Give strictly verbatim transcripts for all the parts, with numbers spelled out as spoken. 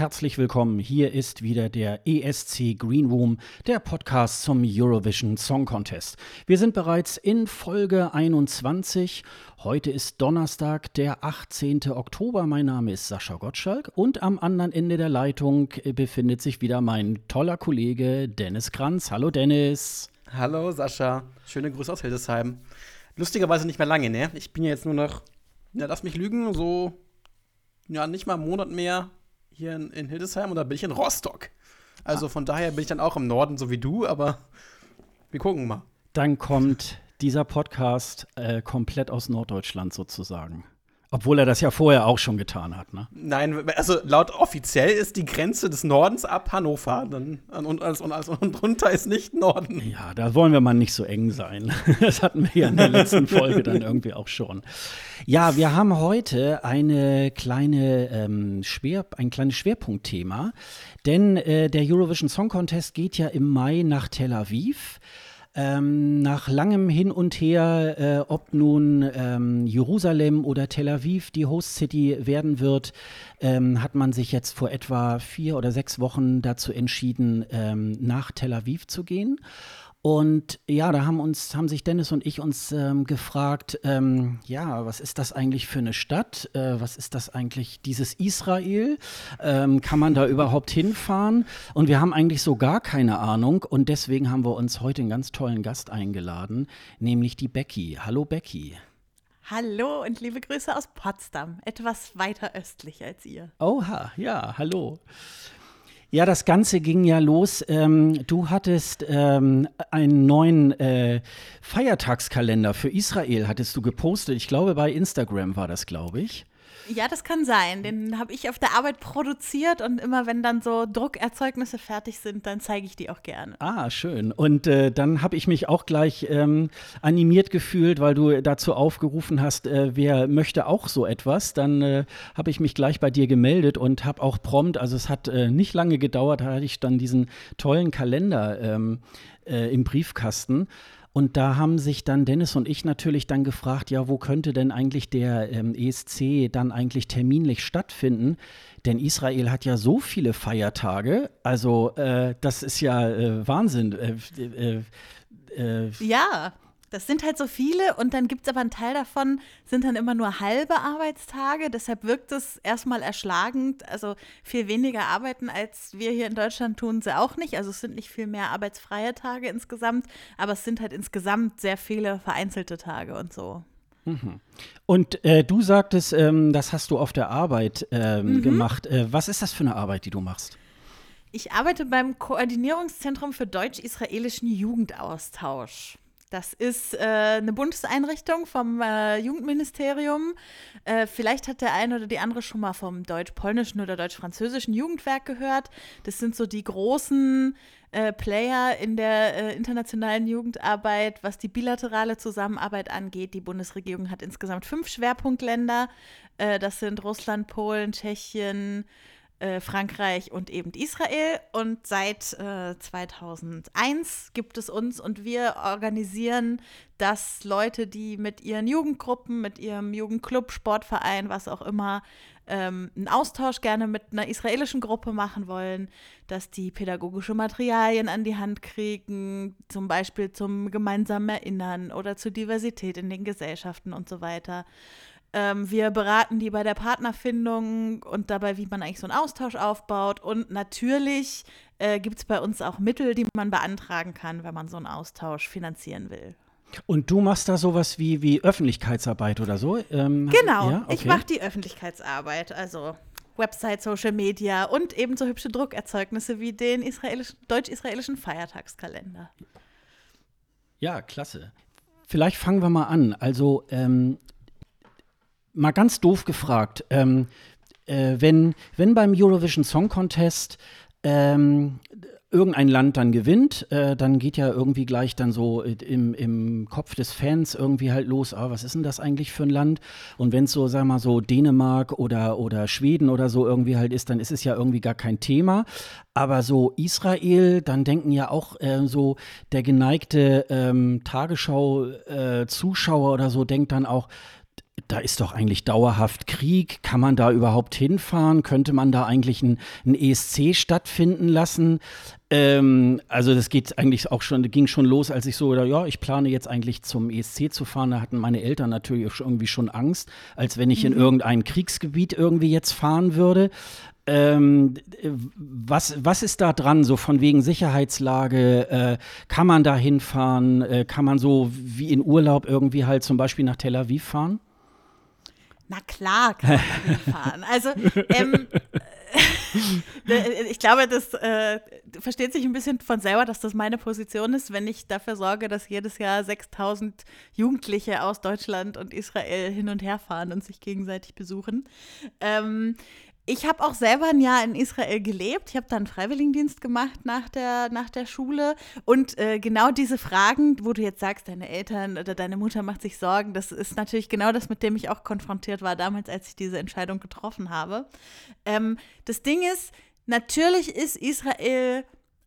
herzlich willkommen. Hier ist wieder der E S C Green Room, der Podcast zum Eurovision Song Contest. Wir sind bereits in Folge einundzwanzig. Heute ist Donnerstag, der achtzehnten Oktober. Mein Name ist Sascha Gottschalk und am anderen Ende der Leitung befindet sich wieder mein toller Kollege Dennis Kranz. Hallo Dennis. Hallo Sascha, schöne Grüße aus Hildesheim. Lustigerweise nicht mehr lange, ne? Ich bin ja jetzt nur noch, ja, lass mich lügen, so, ja, nicht mal einen Monat mehr hier in, in Hildesheim und da bin ich in Rostock. Also von daher bin ich dann auch im Norden, so wie du, aber wir gucken mal. Dann kommt dieser Podcast äh, komplett aus Norddeutschland sozusagen. Obwohl er das ja vorher auch schon getan hat, ne? Nein, also laut offiziell ist die Grenze des Nordens ab Hannover. Dann, und, alles, und, alles, und drunter ist nicht Norden. Ja, da wollen wir mal nicht so eng sein. Das hatten wir ja in der letzten Folge dann irgendwie auch schon. Ja, wir haben heute eine kleine, ähm, Schwer, ein kleines Schwerpunktthema. Denn äh, der Eurovision Song Contest geht ja im Mai nach Tel Aviv. Ähm, nach langem Hin und Her, äh, ob nun ähm, Jerusalem oder Tel Aviv die Host City werden wird, ähm, hat man sich jetzt vor etwa vier oder sechs Wochen dazu entschieden, ähm, nach Tel Aviv zu gehen. Und ja, da haben uns, haben sich Dennis und ich uns ähm, gefragt, ähm, ja, was ist das eigentlich für eine Stadt? Äh, was ist das eigentlich, dieses Israel? Ähm, kann man da überhaupt hinfahren? Und wir haben eigentlich so gar keine Ahnung. Und deswegen haben wir uns heute einen ganz tollen Gast eingeladen, nämlich die Becky. Hallo Becky. Hallo und liebe Grüße aus Potsdam, etwas weiter östlich als ihr. Oha, ja, hallo. Ja, das Ganze ging ja los. Ähm, du hattest ähm, einen neuen äh, Feiertagskalender für Israel, hattest du gepostet. Ich glaube, bei Instagram war das, glaube ich. Ja, das kann sein. Den habe ich auf der Arbeit produziert und immer, wenn dann so Druckerzeugnisse fertig sind, dann zeige ich die auch gerne. Ah, schön. Und äh, dann habe ich mich auch gleich ähm, animiert gefühlt, weil du dazu aufgerufen hast, äh, wer möchte auch so etwas. Dann äh, habe ich mich gleich bei dir gemeldet und habe auch prompt, also es hat äh, nicht lange gedauert, da hatte ich dann diesen tollen Kalender ähm, äh, im Briefkasten. Und da haben sich dann Dennis und ich natürlich dann gefragt, ja, wo könnte denn eigentlich der ähm, E S C dann eigentlich terminlich stattfinden? Denn Israel hat ja so viele Feiertage, also äh, das ist ja äh, Wahnsinn. Äh, äh, äh, ja, das sind halt so viele und dann gibt es aber einen Teil davon, sind dann immer nur halbe Arbeitstage. Deshalb wirkt es erstmal erschlagend. Also viel weniger arbeiten, als wir hier in Deutschland tun, sie auch nicht. Also es sind nicht viel mehr arbeitsfreie Tage insgesamt, aber es sind halt insgesamt sehr viele vereinzelte Tage und so. Mhm. Und äh, du sagtest, ähm, das hast du auf der Arbeit ähm, mhm. gemacht. Äh, was ist das für eine Arbeit, die du machst? Ich arbeite beim Koordinierungszentrum für deutsch-israelischen Jugendaustausch. Das ist äh, eine Bundeseinrichtung vom äh, Jugendministerium. Äh, vielleicht hat der eine oder die andere schon mal vom deutsch-polnischen oder deutsch-französischen Jugendwerk gehört. Das sind so die großen äh, Player in der äh, internationalen Jugendarbeit, was die bilaterale Zusammenarbeit angeht. Die Bundesregierung hat insgesamt fünf Schwerpunktländer. Äh, das sind Russland, Polen, Tschechien, Äh, Frankreich und eben Israel. Und seit äh, zweitausendeins gibt es uns und wir organisieren, dass Leute, die mit ihren Jugendgruppen, mit ihrem Jugendclub, Sportverein, was auch immer, ähm, einen Austausch gerne mit einer israelischen Gruppe machen wollen, dass die pädagogische Materialien an die Hand kriegen, zum Beispiel zum gemeinsamen Erinnern oder zur Diversität in den Gesellschaften und so weiter. Ähm, wir beraten die bei der Partnerfindung und dabei, wie man eigentlich so einen Austausch aufbaut. Und natürlich äh, gibt es bei uns auch Mittel, die man beantragen kann, wenn man so einen Austausch finanzieren will. Und du machst da sowas wie, wie Öffentlichkeitsarbeit oder so? Ähm, genau, ja? Okay. Ich mache die Öffentlichkeitsarbeit, also Website, Social Media und eben so hübsche Druckerzeugnisse wie den israelisch- deutsch-israelischen Feiertagskalender. Ja, klasse. Vielleicht fangen wir mal an. Also, ähm, mal ganz doof gefragt, ähm, äh, wenn, wenn beim Eurovision Song Contest ähm, irgendein Land dann gewinnt, äh, dann geht ja irgendwie gleich dann so im, im Kopf des Fans irgendwie halt los, ah, was ist denn das eigentlich für ein Land? Und wenn es so, sag mal so Dänemark oder, oder Schweden oder so irgendwie halt ist, dann ist es ja irgendwie gar kein Thema. Aber so Israel, dann denken ja auch äh, so der geneigte ähm, Tagesschau-Zuschauer äh, oder so, denkt dann auch, da ist doch eigentlich dauerhaft Krieg. Kann man da überhaupt hinfahren? Könnte man da eigentlich ein, ein E S C stattfinden lassen? Ähm, also das geht eigentlich auch schon, ging schon los, als ich so, ja, ich plane jetzt eigentlich zum E S C zu fahren. Da hatten meine Eltern natürlich auch irgendwie schon Angst, als wenn ich mhm. in irgendein Kriegsgebiet irgendwie jetzt fahren würde. Ähm, was, was ist da dran, so von wegen Sicherheitslage? Äh, kann man da hinfahren? Äh, kann man so wie in Urlaub irgendwie halt zum Beispiel nach Tel Aviv fahren? Na klar, kann man da hinfahren. Also, ähm, ich glaube, das äh, versteht sich ein bisschen von selber, dass das meine Position ist, wenn ich dafür sorge, dass jedes Jahr sechstausend Jugendliche aus Deutschland und Israel hin und her fahren und sich gegenseitig besuchen. Ähm, Ich habe auch selber ein Jahr in Israel gelebt. Ich habe da einen Freiwilligendienst gemacht nach der, nach der Schule. Und äh, genau diese Fragen, wo du jetzt sagst, deine Eltern oder deine Mutter macht sich Sorgen, das ist natürlich genau das, mit dem ich auch konfrontiert war damals, als ich diese Entscheidung getroffen habe. Ähm, das Ding ist, natürlich ist Israel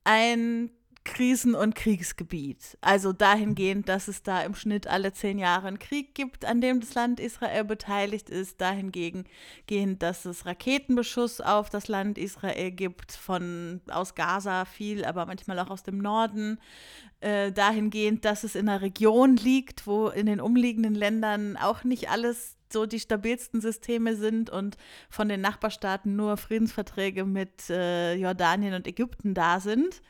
ein Krisen- und Kriegsgebiet. Also dahingehend, dass es da im Schnitt alle zehn Jahre einen Krieg gibt, an dem das Land Israel beteiligt ist. Dahingehend, dass es Raketenbeschuss auf das Land Israel gibt, von aus Gaza viel, aber manchmal auch aus dem Norden. Äh, dahingehend, dass es in einer Region liegt, wo in den umliegenden Ländern auch nicht alles so die stabilsten Systeme sind und von den Nachbarstaaten nur Friedensverträge mit äh, Jordanien und Ägypten da sind.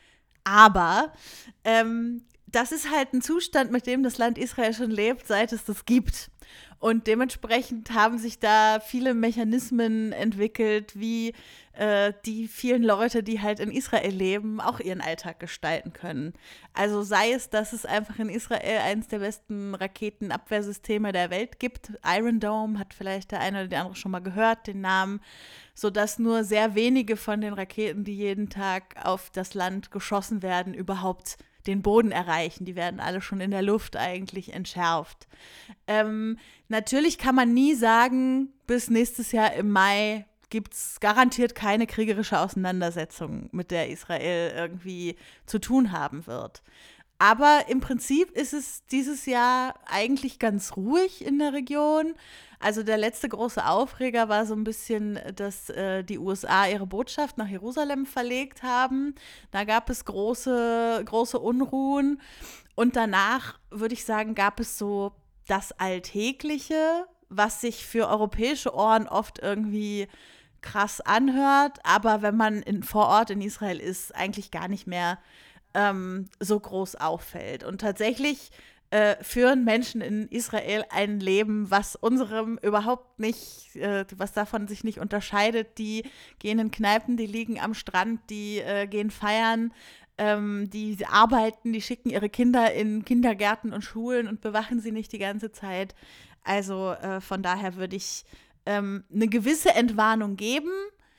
Aber ähm, das ist halt ein Zustand, mit dem das Land Israel schon lebt, seit es das gibt. Und dementsprechend haben sich da viele Mechanismen entwickelt, wie äh, die vielen Leute, die halt in Israel leben, auch ihren Alltag gestalten können. Also sei es, dass es einfach in Israel eines der besten Raketenabwehrsysteme der Welt gibt. Iron Dome hat vielleicht der eine oder der andere schon mal gehört, den Namen, sodass nur sehr wenige von den Raketen, die jeden Tag auf das Land geschossen werden, überhaupt den Boden erreichen. Die werden alle schon in der Luft eigentlich entschärft. Ähm, natürlich kann man nie sagen, bis nächstes Jahr im Mai gibt es garantiert keine kriegerische Auseinandersetzung, mit der Israel irgendwie zu tun haben wird. Aber im Prinzip ist es dieses Jahr eigentlich ganz ruhig in der Region. Also der letzte große Aufreger war so ein bisschen, dass äh, die U S A ihre Botschaft nach Jerusalem verlegt haben. Da gab es große, große Unruhen. Und danach, würde ich sagen, gab es so das Alltägliche, was sich für europäische Ohren oft irgendwie krass anhört. Aber wenn man in, vor Ort in Israel ist, eigentlich gar nicht mehr ähm, so groß auffällt. Und tatsächlich Äh, führen Menschen in Israel ein Leben, was unserem überhaupt nicht, äh, was davon sich nicht unterscheidet. Die gehen in Kneipen, die liegen am Strand, die äh, gehen feiern, ähm, die arbeiten, die schicken ihre Kinder in Kindergärten und Schulen und bewachen sie nicht die ganze Zeit. Also äh, von daher würde ich ähm, eine gewisse Entwarnung geben,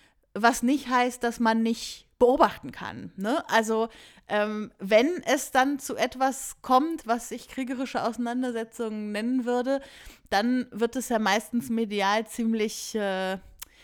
was nicht heißt, dass man nicht beobachten kann. Ne? Also ähm, wenn es dann zu etwas kommt, was ich kriegerische Auseinandersetzungen nennen würde, dann wird es ja meistens medial ziemlich äh,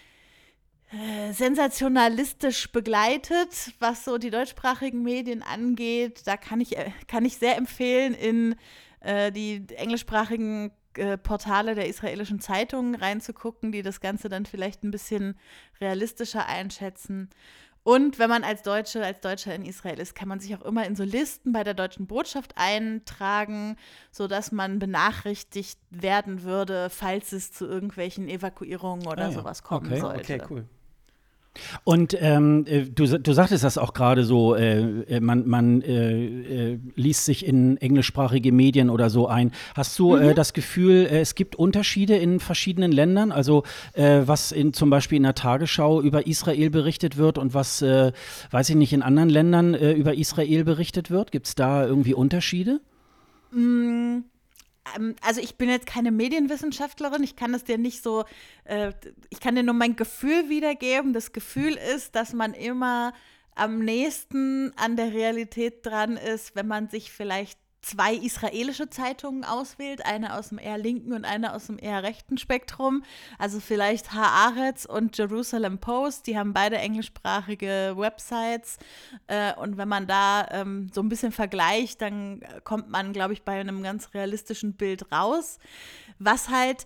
äh, sensationalistisch begleitet, was so die deutschsprachigen Medien angeht. Da kann ich, äh, kann ich sehr empfehlen, in äh, die englischsprachigen äh, Portale der israelischen Zeitungen reinzugucken, die das Ganze dann vielleicht ein bisschen realistischer einschätzen. Und wenn man als Deutsche, als Deutscher in Israel ist, kann man sich auch immer in so Listen bei der deutschen Botschaft eintragen, sodass man benachrichtigt werden würde, falls es zu irgendwelchen Evakuierungen oder ah, ja. sowas kommen okay. sollte. Okay, cool. Und ähm, du, du sagtest das auch gerade so, äh, man, man äh, äh, liest sich in englischsprachige Medien oder so ein. Hast du mhm. äh, das Gefühl, äh, es gibt Unterschiede in verschiedenen Ländern? Also äh, was in, zum Beispiel in der Tagesschau über Israel berichtet wird und was, äh, weiß ich nicht, in anderen Ländern äh, über Israel berichtet wird? Gibt es da irgendwie Unterschiede? Mm. Also ich bin jetzt keine Medienwissenschaftlerin, ich kann das dir nicht so, äh, ich kann dir nur mein Gefühl wiedergeben. Das Gefühl ist, dass man immer am nächsten an der Realität dran ist, wenn man sich vielleicht zwei israelische Zeitungen auswählt, eine aus dem eher linken und eine aus dem eher rechten Spektrum. Also vielleicht Haaretz und Jerusalem Post, die haben beide englischsprachige Websites. Äh, und wenn man da ähm, so ein bisschen vergleicht, dann kommt man, glaube ich, bei einem ganz realistischen Bild raus. Was halt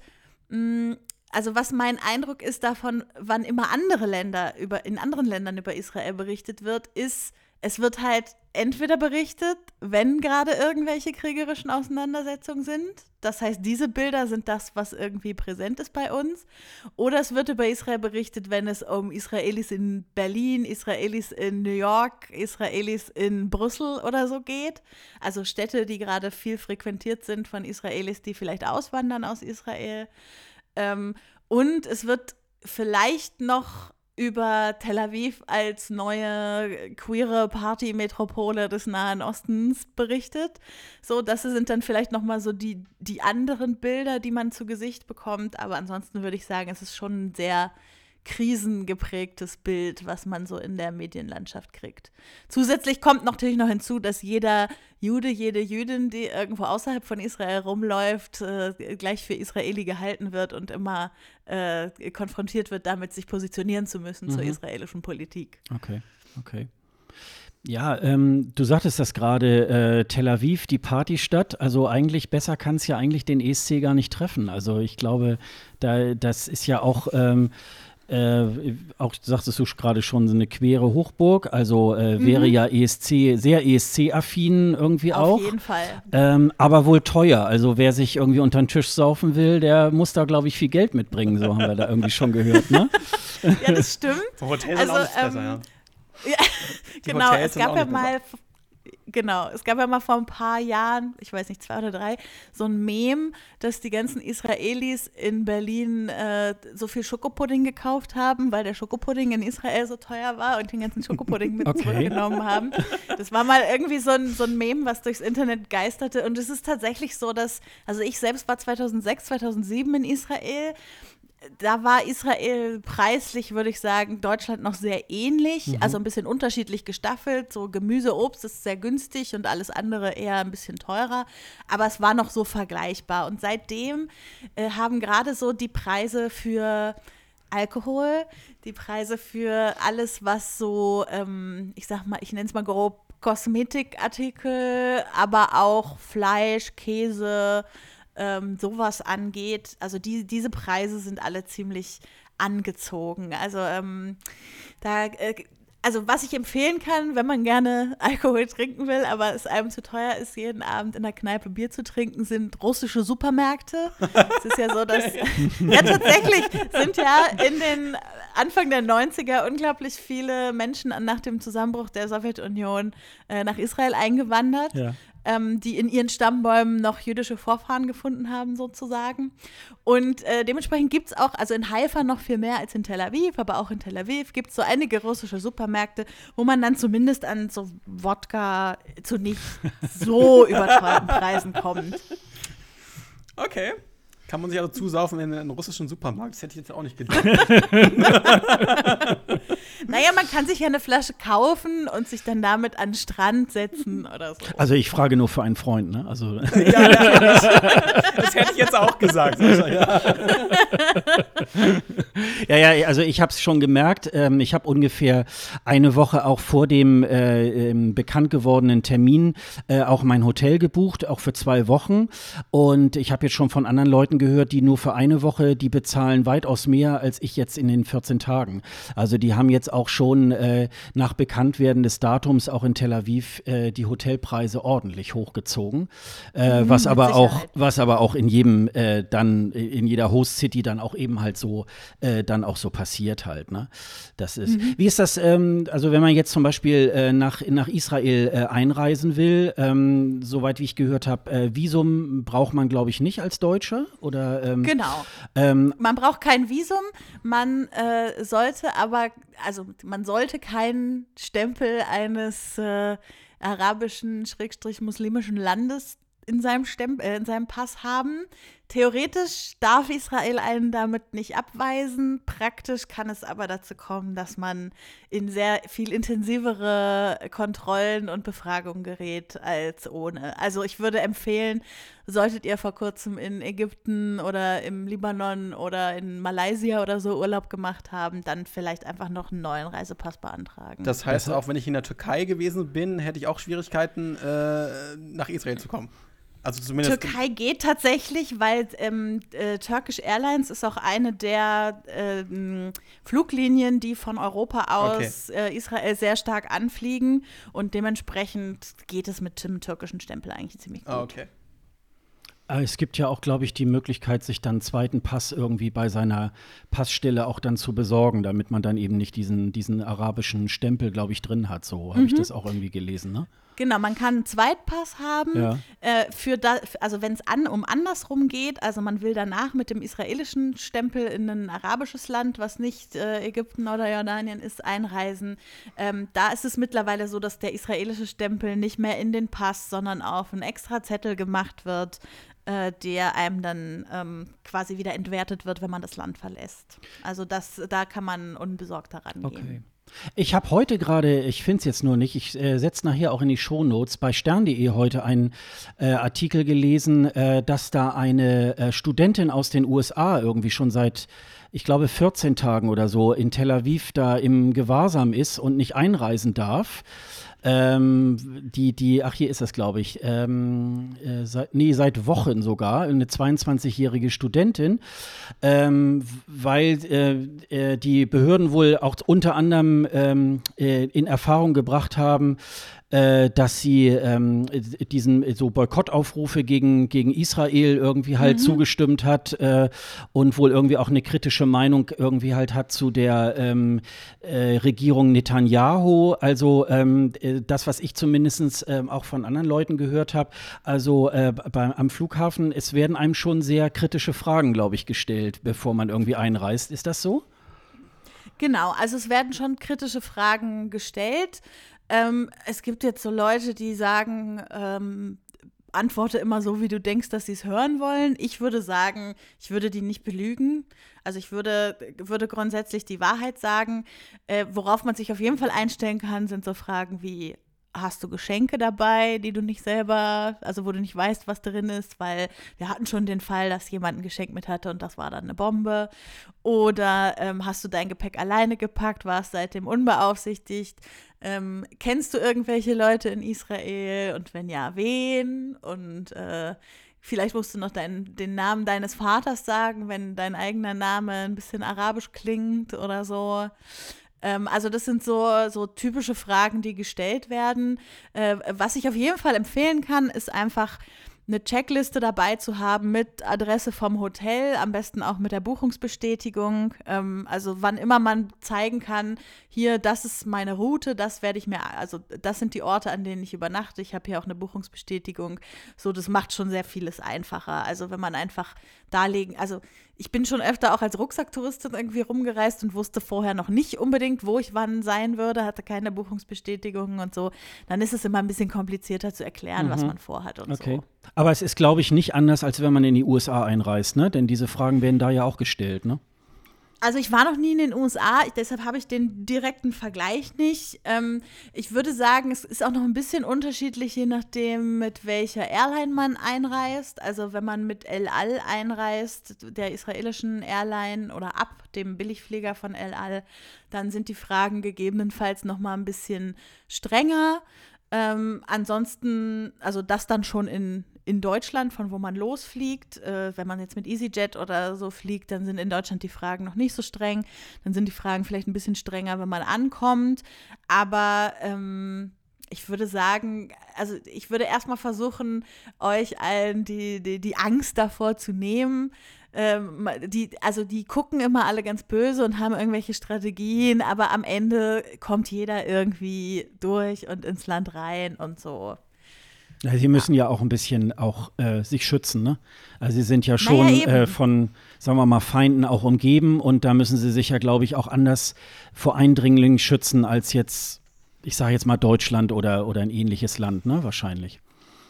mh, also was mein Eindruck ist davon, wann immer andere Länder über, in anderen Ländern über Israel berichtet wird, ist, es wird halt entweder berichtet, wenn gerade irgendwelche kriegerischen Auseinandersetzungen sind. Das heißt, diese Bilder sind das, was irgendwie präsent ist bei uns. Oder es wird über Israel berichtet, wenn es um Israelis in Berlin, Israelis in New York, Israelis in Brüssel oder so geht. Also Städte, die gerade viel frequentiert sind von Israelis, die vielleicht auswandern aus Israel. Ähm, und es wird vielleicht noch über Tel Aviv als neue queere Party-Metropole des Nahen Ostens berichtet. So, das sind dann vielleicht noch mal so die, die anderen Bilder, die man zu Gesicht bekommt. Aber ansonsten würde ich sagen, es ist schon ein sehr krisengeprägtes Bild, was man so in der Medienlandschaft kriegt. Zusätzlich kommt natürlich noch hinzu, dass jeder Jude, jede Jüdin, die irgendwo außerhalb von Israel rumläuft, äh, gleich für Israeli gehalten wird und immer äh, konfrontiert wird, damit sich positionieren zu müssen mhm. zur israelischen Politik. Okay, okay. Ja, ähm, du sagtest das gerade, äh, Tel Aviv, die Partystadt. Also eigentlich besser kann es ja eigentlich den E S C gar nicht treffen. Also ich glaube, da, das ist ja auch ähm, Äh, auch sagtest du gerade schon, so eine queere Hochburg, also äh, mhm. wäre ja E S C, sehr E S C-affin irgendwie Auf auch. Auf jeden Fall. Ähm, aber wohl teuer, also wer sich irgendwie unter den Tisch saufen will, der muss da, glaube ich, viel Geld mitbringen, so haben wir da irgendwie schon gehört, ne? Ja, das stimmt. Hotels also, sind auch nicht ähm, besser, ja. ja genau, Hotels es gab ja mal besser. Genau, es gab ja mal vor ein paar Jahren, ich weiß nicht, zwei oder drei, so ein Meme, dass die ganzen Israelis in Berlin äh, so viel Schokopudding gekauft haben, weil der Schokopudding in Israel so teuer war und den ganzen Schokopudding mit okay. zurückgenommen haben. Das war mal irgendwie so ein, so ein Meme, was durchs Internet geisterte. Und es ist tatsächlich so, dass, also ich selbst war zweitausendsechs, zweitausendsieben in Israel. Da war Israel preislich, würde ich sagen, Deutschland noch sehr ähnlich, mhm. also ein bisschen unterschiedlich gestaffelt. So Gemüse, Obst ist sehr günstig und alles andere eher ein bisschen teurer. Aber es war noch so vergleichbar. Und seitdem äh, haben gerade so die Preise für Alkohol, die Preise für alles, was so, ähm, ich sag mal, ich nenne es mal grob Kosmetikartikel, aber auch Fleisch, Käse, Ähm, sowas angeht, also die, diese Preise sind alle ziemlich angezogen. Also ähm, da, äh, also was ich empfehlen kann, wenn man gerne Alkohol trinken will, aber es einem zu teuer ist, jeden Abend in der Kneipe Bier zu trinken, sind russische Supermärkte. Es ist ja so, dass ja tatsächlich sind ja in den Anfang der neunziger unglaublich viele Menschen nach dem Zusammenbruch der Sowjetunion äh, nach Israel eingewandert. Ja. Ähm, die in ihren Stammbäumen noch jüdische Vorfahren gefunden haben, sozusagen. Und äh, dementsprechend gibt es auch, also in Haifa noch viel mehr als in Tel Aviv, aber auch in Tel Aviv gibt es so einige russische Supermärkte, wo man dann zumindest an so Wodka zu nicht so überteuerten Preisen kommt. Okay. Kann man sich also zusaufen in einen russischen Supermarkt? Das hätte ich jetzt auch nicht gedacht. Naja, man kann sich ja eine Flasche kaufen und sich dann damit an den Strand setzen oder so. Also ich frage nur für einen Freund, ne? Also ja, natürlich. Das hätte ich jetzt auch gesagt. Also, ja. ja, ja, also ich habe es schon gemerkt. Ähm, ich habe ungefähr eine Woche auch vor dem äh, bekannt gewordenen Termin äh, auch mein Hotel gebucht, auch für zwei Wochen. Und ich habe jetzt schon von anderen Leuten gehört, die nur für eine Woche, die bezahlen weitaus mehr als ich jetzt in den vierzehn Tagen. Also die haben jetzt auch schon äh, nach Bekanntwerden des Datums auch in Tel Aviv äh, die Hotelpreise ordentlich hochgezogen, äh, mhm, was aber auch was aber auch in jedem äh, dann in jeder Host City dann auch eben halt so äh, dann auch so passiert halt, ne? Das ist. Mhm. Wie ist das? Ähm, also wenn man jetzt zum Beispiel äh, nach nach Israel äh, einreisen will, ähm, soweit wie ich gehört habe, äh, Visum braucht man, glaube ich, nicht als Deutscher. Oder, ähm, genau. Ähm, man braucht kein Visum, man äh, sollte aber, also man sollte keinen Stempel eines äh, arabischen, schrägstrich muslimischen Landes in seinem, Stempel, äh, in seinem Pass haben. Theoretisch darf Israel einen damit nicht abweisen. Praktisch kann es aber dazu kommen, dass man in sehr viel intensivere Kontrollen und Befragungen gerät als ohne. Also ich würde empfehlen, solltet ihr vor kurzem in Ägypten oder im Libanon oder in Malaysia oder so Urlaub gemacht haben, dann vielleicht einfach noch einen neuen Reisepass beantragen. Das heißt, auch wenn ich in der Türkei gewesen bin, hätte ich auch Schwierigkeiten, äh, nach Israel zu kommen. Also zumindest Türkei geht tatsächlich, weil ähm, äh, Turkish Airlines ist auch eine der ähm, Fluglinien, die von Europa aus Okay. äh, Israel sehr stark anfliegen und dementsprechend geht es mit dem türkischen Stempel eigentlich ziemlich gut. Ah, okay. Äh, Es gibt ja auch, glaube ich, die Möglichkeit, sich dann einen zweiten Pass irgendwie bei seiner Passstelle auch dann zu besorgen, damit man dann eben nicht diesen, diesen arabischen Stempel, glaube ich, drin hat. So habe ich das auch irgendwie gelesen, ne? Genau, man kann einen Zweitpass haben, Ja. äh, für da, also wenn es an, um andersrum geht, also man will danach mit dem israelischen Stempel in ein arabisches Land, was nicht äh, Ägypten oder Jordanien ist, einreisen. Ähm, da ist es mittlerweile so, dass der israelische Stempel nicht mehr in den Pass, sondern auf einen extra Zettel gemacht wird, äh, der einem dann ähm, quasi wieder entwertet wird, wenn man das Land verlässt. Also das, da kann man unbesorgter rangehen. Okay. Ich habe heute gerade, ich finde es jetzt nur nicht, ich äh, setze nachher auch in die Shownotes, bei stern punkt de heute einen äh, Artikel gelesen, äh, dass da eine äh, Studentin aus den U S A irgendwie schon seit, ich glaube, vierzehn Tagen oder so in Tel Aviv da im Gewahrsam ist und nicht einreisen darf. Ähm, die, die, ach, hier ist das, glaube ich, ähm, äh, seit, nee, seit Wochen sogar, eine zweiundzwanzigjährige Studentin, ähm, weil äh, äh, die Behörden wohl auch unter anderem ähm, äh, in Erfahrung gebracht haben, äh, dass sie ähm, diesen so Boykottaufrufe gegen, gegen Israel irgendwie halt Mhm. zugestimmt hat äh, und wohl irgendwie auch eine kritische Meinung irgendwie halt hat zu der ähm, äh, Regierung Netanyahu. Also ähm, äh, das, was ich zumindest ähm, auch von anderen Leuten gehört habe, also äh, bei, am Flughafen, es werden einem schon sehr kritische Fragen, glaube ich, gestellt, bevor man irgendwie einreist. Ist das so? Genau, also es werden schon kritische Fragen gestellt. Ähm, es gibt jetzt so Leute, die sagen, ähm, antworte immer so, wie du denkst, dass sie es hören wollen. Ich würde sagen, ich würde die nicht belügen. Also ich würde, würde grundsätzlich die Wahrheit sagen. Äh, worauf man sich auf jeden Fall einstellen kann, sind so Fragen wie: Hast du Geschenke dabei, die du nicht selber, also wo du nicht weißt, was drin ist, weil wir hatten schon den Fall, dass jemand ein Geschenk mit hatte und das war dann eine Bombe. Oder ähm, hast du dein Gepäck alleine gepackt, warst seitdem unbeaufsichtigt? Ähm, kennst du irgendwelche Leute in Israel und wenn ja, wen? Und äh, vielleicht musst du noch dein, den Namen deines Vaters sagen, wenn dein eigener Name ein bisschen arabisch klingt oder so. Ähm, also das sind so, so typische Fragen, die gestellt werden. Äh, was ich auf jeden Fall empfehlen kann, ist einfach eine Checkliste dabei zu haben mit Adresse vom Hotel, am besten auch mit der Buchungsbestätigung. Ähm, also wann immer man zeigen kann, hier, das ist meine Route, das werde ich mir, also das sind die Orte, an denen ich übernachte. Ich habe hier auch eine Buchungsbestätigung. So, das macht schon sehr vieles einfacher. Also wenn man einfach darlegen, also ich bin schon öfter auch als Rucksacktouristin irgendwie rumgereist und wusste vorher noch nicht unbedingt, wo ich wann sein würde, hatte keine Buchungsbestätigung und so. Dann ist es immer ein bisschen komplizierter zu erklären, was man vorhat und Okay. so. Aber es ist, glaube ich, nicht anders, als wenn man in die U S A einreist, ne? Denn diese Fragen werden da ja auch gestellt, ne? Also ich war noch nie in den U S A, ich, deshalb habe ich den direkten Vergleich nicht. Ähm, ich würde sagen, es ist auch noch ein bisschen unterschiedlich, je nachdem, mit welcher Airline man einreist. Also wenn man mit El Al einreist, der israelischen Airline, oder ab dem Billigflieger von El Al, dann sind die Fragen gegebenenfalls noch mal ein bisschen strenger. Ähm, ansonsten, also das dann schon in, in Deutschland, von wo man losfliegt. Äh, wenn man jetzt mit EasyJet oder so fliegt, dann sind in Deutschland die Fragen noch nicht so streng. Dann sind die Fragen vielleicht ein bisschen strenger, wenn man ankommt. Aber ähm, ich würde sagen, also ich würde erstmal versuchen, euch allen die, die, die Angst davor zu nehmen. Ähm, die, also die gucken immer alle ganz böse und haben irgendwelche Strategien, aber am Ende kommt jeder irgendwie durch und ins Land rein und so. Ja, sie müssen ja auch ein bisschen auch äh, sich schützen, ne? Also sie sind ja schon Naja, eben. äh, von, sagen wir mal, Feinden auch umgeben und da müssen sie sich ja, glaube ich, auch anders vor Eindringlingen schützen als jetzt, ich sage jetzt mal Deutschland oder, oder ein ähnliches Land, ne? Wahrscheinlich.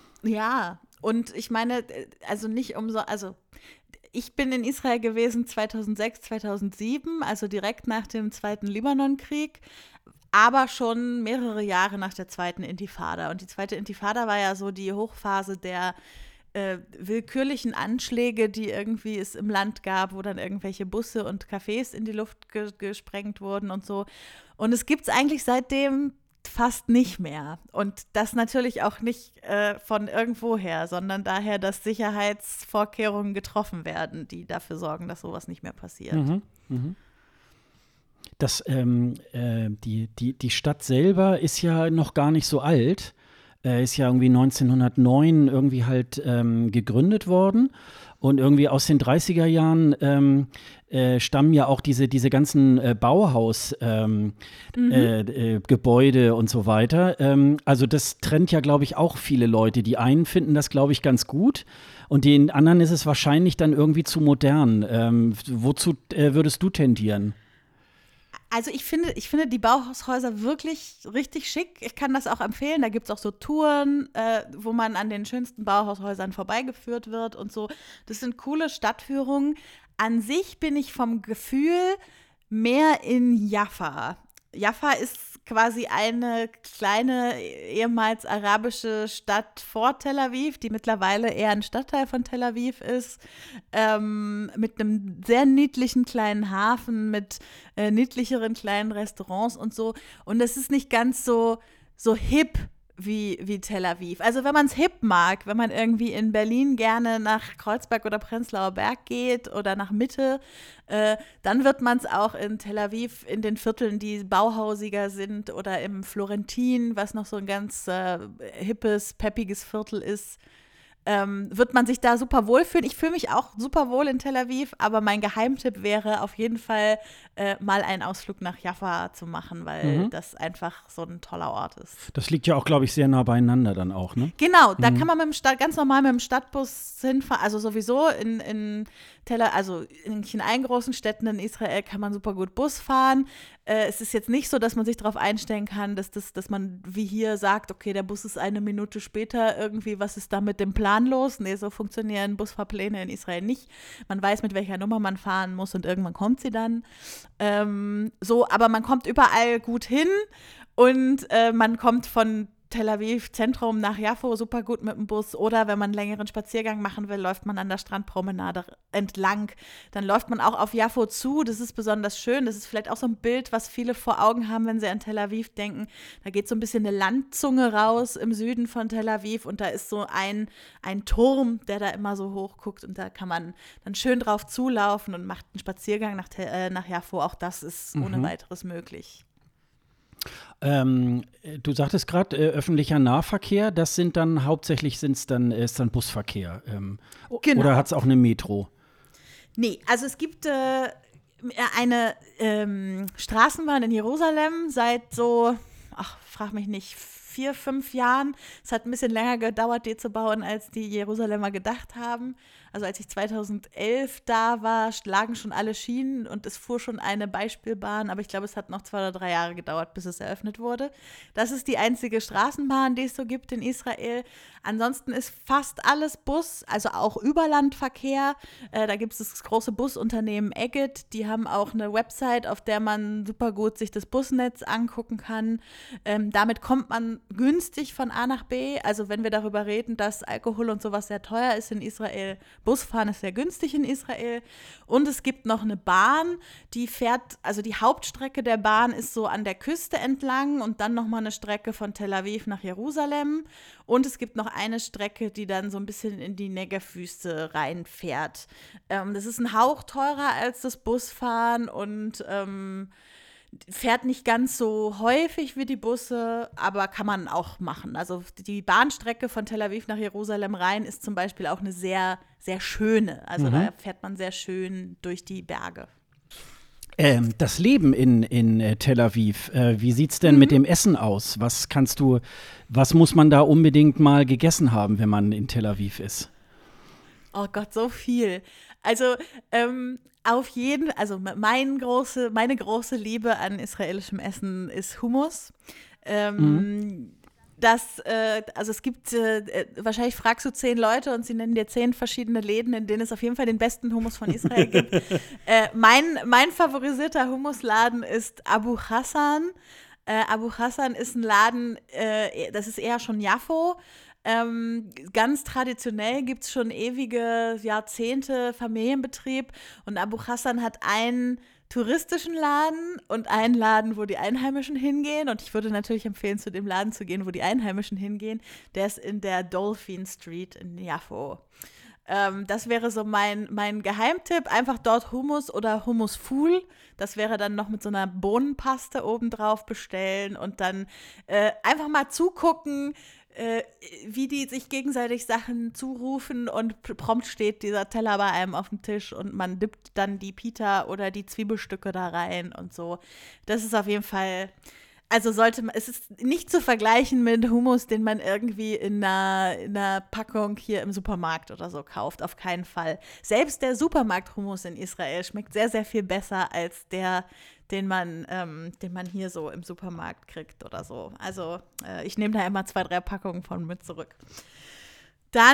Ja, und ich meine, also nicht umso, also ich bin in Israel gewesen zweitausendsechs, zweitausendsieben, also direkt nach dem Zweiten Libanonkrieg, aber schon mehrere Jahre nach der zweiten Intifada. Und die zweite Intifada war ja so die Hochphase der äh, willkürlichen Anschläge, die irgendwie es im Land gab, wo dann irgendwelche Busse und Cafés in die Luft ge- gesprengt wurden und so. Und es gibt es eigentlich seitdem fast nicht mehr. Und das natürlich auch nicht äh, von irgendwoher, sondern daher, dass Sicherheitsvorkehrungen getroffen werden, die dafür sorgen, dass sowas nicht mehr passiert. Mhm. Mhm. Das, ähm, äh, die, die, die Stadt selber ist ja noch gar nicht so alt. Äh, ist ja irgendwie neunzehnhundertneun irgendwie halt ähm, gegründet worden. Und irgendwie aus den dreißiger Jahren ähm, äh, stammen ja auch diese, diese ganzen äh, Bauhaus-Gebäude ähm, äh, äh, und so weiter. Ähm, also das trennt ja, glaube ich, auch viele Leute. Die einen finden das, glaube ich, ganz gut und den anderen ist es wahrscheinlich dann irgendwie zu modern. Ähm, wozu äh, würdest du tendieren? Also ich finde, ich finde die Bauhaushäuser wirklich richtig schick. Ich kann das auch empfehlen. Da gibt es auch so Touren, äh, wo man an den schönsten Bauhaushäusern vorbeigeführt wird und so. Das sind coole Stadtführungen. An sich bin ich vom Gefühl mehr in Jaffa. Jaffa ist quasi eine kleine, ehemals arabische Stadt vor Tel Aviv, die mittlerweile eher ein Stadtteil von Tel Aviv ist, ähm, mit einem sehr niedlichen kleinen Hafen, mit äh, niedlicheren kleinen Restaurants und so. Und es ist nicht ganz so, so hip wie, wie Tel Aviv. Also wenn man es hip mag, wenn man irgendwie in Berlin gerne nach Kreuzberg oder Prenzlauer Berg geht oder nach Mitte, äh, dann wird man es auch in Tel Aviv in den Vierteln, die bauhausiger sind oder im Florentin, was noch so ein ganz äh, hippes, peppiges Viertel ist, ähm, wird man sich da super wohl fühlen. Ich fühle mich auch super wohl in Tel Aviv, aber mein Geheimtipp wäre auf jeden Fall, äh, mal einen Ausflug nach Jaffa zu machen, weil Mhm. das einfach so ein toller Ort ist. Das liegt ja auch, glaube ich, sehr nah beieinander dann auch, ne? Genau, da kann man mit dem Stadt, ganz normal mit dem Stadtbus hinfahren. Also sowieso in, in Tel Aviv, also in, in allen großen Städten in Israel kann man super gut Bus fahren. Äh, es ist jetzt nicht so, dass man sich darauf einstellen kann, dass, das, dass man wie hier sagt, okay, der Bus ist eine Minute später irgendwie, was ist da mit dem Plan los? Nee, so funktionieren Busfahrpläne in Israel nicht. Man weiß, mit welcher Nummer man fahren muss und irgendwann kommt sie dann. Ähm, so, aber man kommt überall gut hin und äh, man kommt von Tel Aviv Zentrum nach Jaffo super gut mit dem Bus, oder wenn man einen längeren Spaziergang machen will, läuft man an der Strandpromenade entlang. Dann läuft man auch auf Jaffo zu, das ist besonders schön, das ist vielleicht auch so ein Bild, was viele vor Augen haben, wenn sie an Tel Aviv denken. Da geht so ein bisschen eine Landzunge raus im Süden von Tel Aviv und da ist so ein, ein Turm, der da immer so hoch guckt und da kann man dann schön drauf zulaufen und macht einen Spaziergang nach, äh, nach Jaffo. Auch das ist ohne Mhm. weiteres möglich. Ähm, du sagtest gerade, äh, öffentlicher Nahverkehr, das sind dann hauptsächlich sind's dann, ist dann Busverkehr. Ähm, o- Genau. Oder hat es auch eine Metro? Nee, also es gibt äh, eine ähm, Straßenbahn in Jerusalem seit so, ach, frag mich nicht, vier, fünf Jahren. Es hat ein bisschen länger gedauert, die zu bauen, als die Jerusalemer gedacht haben. Also als ich zweitausendelf da war, lagen schon alle Schienen und es fuhr schon eine Beispielbahn, aber ich glaube, es hat noch zwei oder drei Jahre gedauert, bis es eröffnet wurde. Das ist die einzige Straßenbahn, die es so gibt in Israel. Ansonsten ist fast alles Bus, also auch Überlandverkehr. Äh, da gibt es das große Busunternehmen Egged. Die haben auch eine Website, auf der man super gut sich das Busnetz angucken kann. Ähm, damit kommt man günstig von A nach B. Also wenn wir darüber reden, dass Alkohol und sowas sehr teuer ist in Israel, Busfahren ist sehr günstig in Israel. Und es gibt noch eine Bahn, die fährt, also die Hauptstrecke der Bahn ist so an der Küste entlang und dann nochmal eine Strecke von Tel Aviv nach Jerusalem. Und es gibt noch eine Strecke, die dann so ein bisschen in die Negev-Wüste reinfährt. Ähm, das ist ein Hauch teurer als das Busfahren und ähm, fährt nicht ganz so häufig wie die Busse, aber kann man auch machen. Also die Bahnstrecke von Tel Aviv nach Jerusalem rein ist zum Beispiel auch eine sehr, sehr schöne. Also Mhm. da fährt man sehr schön durch die Berge. Ähm, das Leben in, in äh, Tel Aviv, äh, wie sieht's denn mit dem Essen aus? Was kannst du, was muss man da unbedingt mal gegessen haben, wenn man in Tel Aviv ist? Oh Gott, so viel. Also ähm, auf jeden, also mein große, meine große Liebe an israelischem Essen ist Hummus. Ähm, Mhm. Das, äh, also es gibt, äh, wahrscheinlich fragst du zehn Leute und sie nennen dir zehn verschiedene Läden, in denen es auf jeden Fall den besten Hummus von Israel gibt. äh, mein, mein favorisierter Hummusladen ist Abu Hassan. Äh, Abu Hassan ist ein Laden, äh, das ist eher schon Jaffo. Ähm, ganz traditionell gibt es schon ewige Jahrzehnte Familienbetrieb und Abu Hassan hat einen touristischen Laden und einen Laden, wo die Einheimischen hingehen. Und ich würde natürlich empfehlen, zu dem Laden zu gehen, wo die Einheimischen hingehen. Der ist in der Dolphin Street in Jaffo. Ähm, das wäre so mein, mein Geheimtipp. Einfach dort Hummus oder Hummus Fool. Das wäre dann noch mit so einer Bohnenpaste obendrauf bestellen und dann äh, einfach mal zugucken, äh, wie die sich gegenseitig Sachen zurufen und prompt steht dieser Teller bei einem auf dem Tisch und man dippt dann die Pita oder die Zwiebelstücke da rein und so. Das ist auf jeden Fall, also sollte man, es ist nicht zu vergleichen mit Hummus, den man irgendwie in einer, in einer Packung hier im Supermarkt oder so kauft, auf keinen Fall. Selbst der Supermarkt-Hummus in Israel schmeckt sehr, sehr viel besser als der, den man, ähm, den man hier so im Supermarkt kriegt oder so. Also äh, ich nehme da immer zwei, drei Packungen von mit zurück. Dann,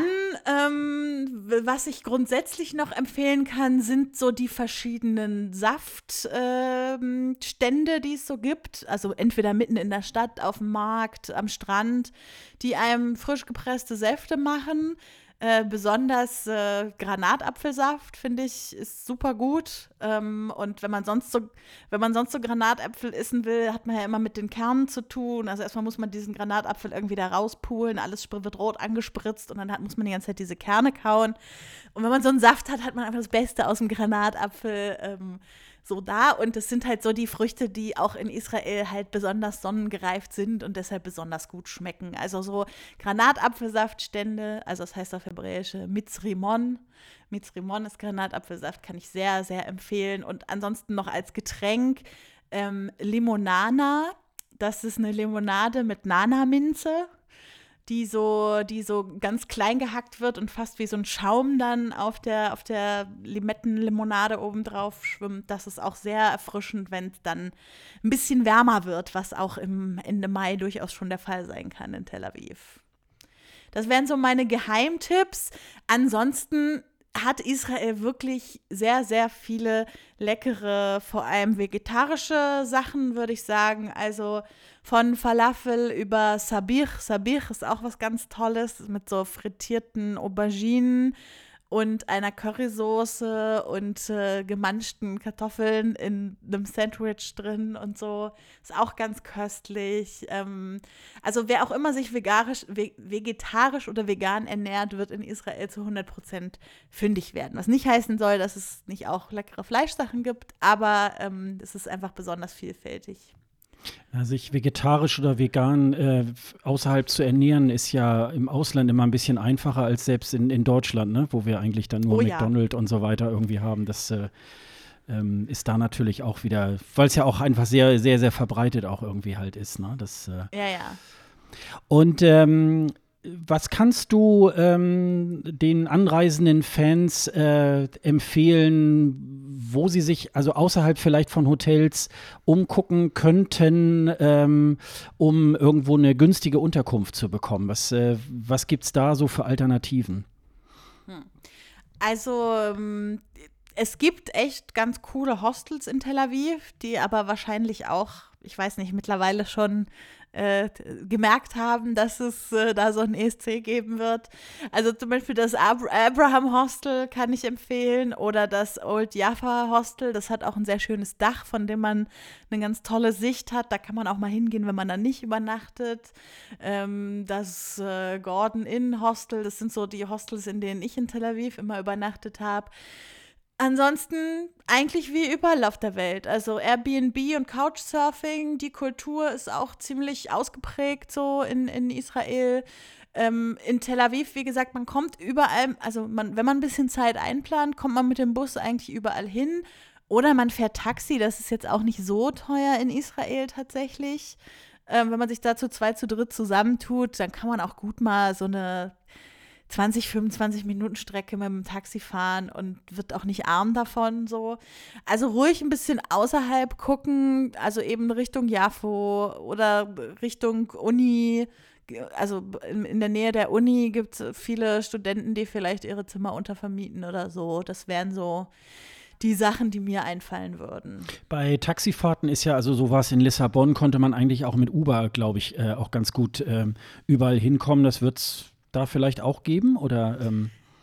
ähm, was ich grundsätzlich noch empfehlen kann, sind so die verschiedenen Saftstände, ähm, die es so gibt. Also entweder mitten in der Stadt, auf dem Markt, am Strand, die einem frisch gepresste Säfte machen. Äh, besonders äh, Granatapfelsaft, finde ich, ist super gut. Ähm, und wenn man sonst so, wenn man sonst so Granatäpfel essen will, hat man ja immer mit den Kernen zu tun. Also erstmal muss man diesen Granatapfel irgendwie da rauspulen, alles wird rot angespritzt und dann hat, muss man die ganze Zeit diese Kerne kauen. Und wenn man so einen Saft hat, hat man einfach das Beste aus dem Granatapfel ähm, so da. Und das sind halt so die Früchte, die auch in Israel halt besonders sonnengereift sind und deshalb besonders gut schmecken. Also so Granatapfelsaftstände, also das heißt auf Hebräisch Mitzrimon. Mitzrimon ist Granatapfelsaft, kann ich sehr, sehr empfehlen. Und ansonsten noch als Getränk ähm, Limonana. Das ist eine Limonade mit Nana-Minze, die so, die so ganz klein gehackt wird und fast wie so ein Schaum dann auf der, auf der Limettenlimonade obendrauf schwimmt. Das ist auch sehr erfrischend, wenn es dann ein bisschen wärmer wird, was auch im Ende Mai durchaus schon der Fall sein kann in Tel Aviv. Das wären so meine Geheimtipps. Ansonsten hat Israel wirklich sehr, sehr viele leckere, vor allem vegetarische Sachen, würde ich sagen. Also von Falafel über Sabich. Sabich ist auch was ganz Tolles mit so frittierten Auberginen und einer Currysoße und äh, gemanschten Kartoffeln in einem Sandwich drin und so. Ist auch ganz köstlich. Ähm, also wer auch immer sich vegarisch, ve- vegetarisch oder vegan ernährt, wird in Israel zu hundert Prozent fündig werden. Was nicht heißen soll, dass es nicht auch leckere Fleischsachen gibt, aber ähm, es ist einfach besonders vielfältig. Ja, sich vegetarisch oder vegan äh, außerhalb zu ernähren, ist ja im Ausland immer ein bisschen einfacher als selbst in, in Deutschland, ne? Wo wir eigentlich dann nur Oh ja. McDonald's und so weiter irgendwie haben. Das äh, ähm, ist da natürlich auch wieder, weil es ja auch einfach sehr, sehr, sehr verbreitet auch irgendwie halt ist. Ne? Das, äh Ja, ja. Und ähm, was kannst du ähm, den anreisenden Fans äh, empfehlen, wo sie sich, also außerhalb vielleicht von Hotels, umgucken könnten, ähm, um irgendwo eine günstige Unterkunft zu bekommen? Was, äh, was gibt es da so für Alternativen? Also ähm, es gibt echt ganz coole Hostels in Tel Aviv, die aber wahrscheinlich auch, ich weiß nicht, mittlerweile schon äh, gemerkt haben, dass es äh, da so ein E S C geben wird. Also zum Beispiel das Ab- Abraham Hostel kann ich empfehlen oder das Old Jaffa Hostel. Das hat auch ein sehr schönes Dach, von dem man eine ganz tolle Sicht hat. Da kann man auch mal hingehen, wenn man da nicht übernachtet. Ähm, das äh, Gordon Inn Hostel, das sind so die Hostels, in denen ich in Tel Aviv immer übernachtet habe. Ansonsten eigentlich wie überall auf der Welt. Also Airbnb und Couchsurfing, die Kultur ist auch ziemlich ausgeprägt so in, in Israel. Ähm, in Tel Aviv, wie gesagt, man kommt überall, also man, wenn man ein bisschen Zeit einplant, kommt man mit dem Bus eigentlich überall hin. Oder man fährt Taxi, das ist jetzt auch nicht so teuer in Israel tatsächlich. Ähm, wenn man sich da zu zweit, zu dritt zusammentut, dann kann man auch gut mal so eine zwanzig, fünfundzwanzig Minuten Strecke mit dem Taxi fahren und wird auch nicht arm davon so. Also ruhig ein bisschen außerhalb gucken, also eben Richtung Jaffo oder Richtung Uni. Also in, in der Nähe der Uni gibt es viele Studenten, die vielleicht ihre Zimmer untervermieten oder so. Das wären so die Sachen, die mir einfallen würden. Bei Taxifahrten ist ja, also so war es in Lissabon, konnte man eigentlich auch mit Uber, glaube ich, äh, auch ganz gut ähm, überall hinkommen. Das wird's da vielleicht auch geben? Oder, ähm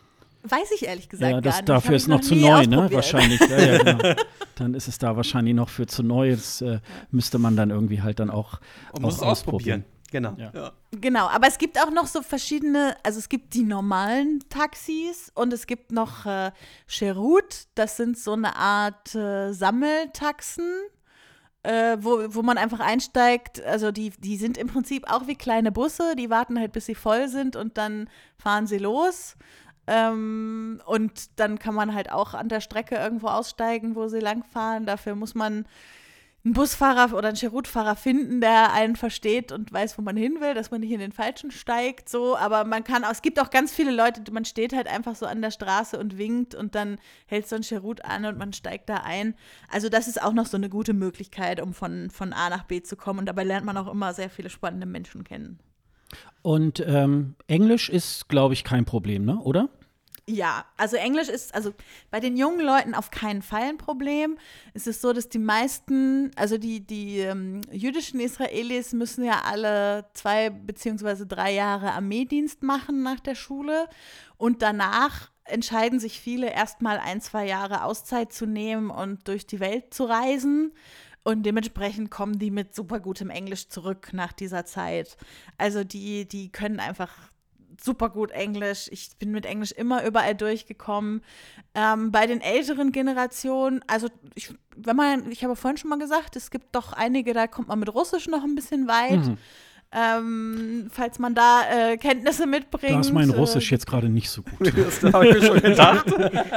Weiß ich ehrlich gesagt ja, das, gar nicht. Dafür Hab ist ich noch noch zu nie neu, ne? ausprobiert. Wahrscheinlich. Ja, ja, genau. Dann ist es da wahrscheinlich noch für zu neu. Das äh, müsste man dann irgendwie halt dann auch, Und auch muss es ausprobieren. Genau. Ja. Ja. Genau, aber es gibt auch noch so verschiedene, also es gibt die normalen Taxis und es gibt noch äh, Cherut, das sind so eine Art äh, Sammeltaxen, äh, wo, wo man einfach einsteigt, also die, die sind im Prinzip auch wie kleine Busse, die warten halt, bis sie voll sind und dann fahren sie los. Ähm, und dann kann man halt auch an der Strecke irgendwo aussteigen, wo sie langfahren. Dafür muss man einen Busfahrer oder einen Cherut-Fahrer finden, der einen versteht und weiß, wo man hin will, dass man nicht in den Falschen steigt, so, aber man kann auch, es gibt auch ganz viele Leute, man steht halt einfach so an der Straße und winkt und dann hält so ein Cherut an und man steigt da ein. Also das ist auch noch so eine gute Möglichkeit, um von, von A nach B zu kommen und dabei lernt man auch immer sehr viele spannende Menschen kennen. Und ähm, Englisch ist, glaube ich, kein Problem, ne? Oder? Ja, also Englisch ist, also bei den jungen Leuten auf keinen Fall ein Problem. Es ist so, dass die meisten, also die, die ähm, jüdischen Israelis müssen ja alle zwei beziehungsweise drei Jahre Armeedienst machen nach der Schule und danach entscheiden sich viele erstmal ein, zwei Jahre Auszeit zu nehmen und durch die Welt zu reisen. Und dementsprechend kommen die mit super gutem Englisch zurück nach dieser Zeit. Also die, die können einfach super gut Englisch. Ich bin mit Englisch immer überall durchgekommen. Ähm, bei den älteren Generationen, also ich, wenn man, ich habe vorhin schon mal gesagt, es gibt doch einige, da kommt man mit Russisch noch ein bisschen weit. Mhm. Ähm, falls man da äh, Kenntnisse mitbringt. Da ist mein äh, Russisch jetzt gerade nicht so gut. Das habe ich mir schon gedacht.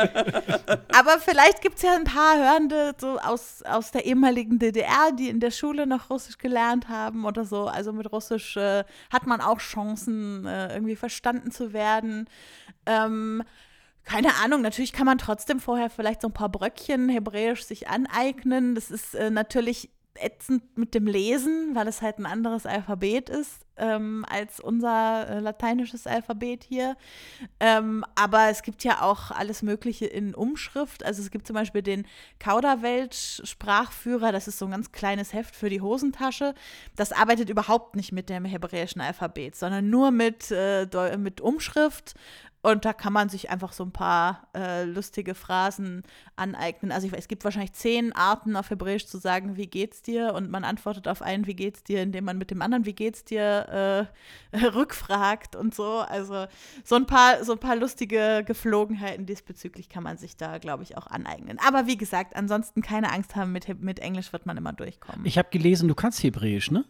Aber vielleicht gibt es ja ein paar Hörende so aus, aus der ehemaligen D D R, die in der Schule noch Russisch gelernt haben oder so. Also mit Russisch äh, hat man auch Chancen, äh, irgendwie verstanden zu werden. Ähm, keine Ahnung, natürlich kann man trotzdem vorher vielleicht so ein paar Bröckchen Hebräisch sich aneignen. Das ist äh, natürlich ätzend mit dem Lesen, weil es halt ein anderes Alphabet ist ähm, als unser äh, lateinisches Alphabet hier. Ähm, aber es gibt ja auch alles Mögliche in Umschrift. Also es gibt zum Beispiel den Kauderwelsch-Sprachführer, das ist so ein ganz kleines Heft für die Hosentasche. Das arbeitet überhaupt nicht mit dem hebräischen Alphabet, sondern nur mit, äh, mit Umschrift. Und da kann man sich einfach so ein paar äh, lustige Phrasen aneignen. Also ich weiß, es gibt wahrscheinlich zehn Arten auf Hebräisch zu sagen, wie geht's dir? Und man antwortet auf einen, wie geht's dir, indem man mit dem anderen, wie geht's dir, äh, rückfragt und so. Also so ein paar, so ein paar lustige Geflogenheiten diesbezüglich kann man sich da, glaube ich, auch aneignen. Aber wie gesagt, ansonsten keine Angst haben, mit, mit Englisch wird man immer durchkommen. Ich habe gelesen, du kannst Hebräisch, ne?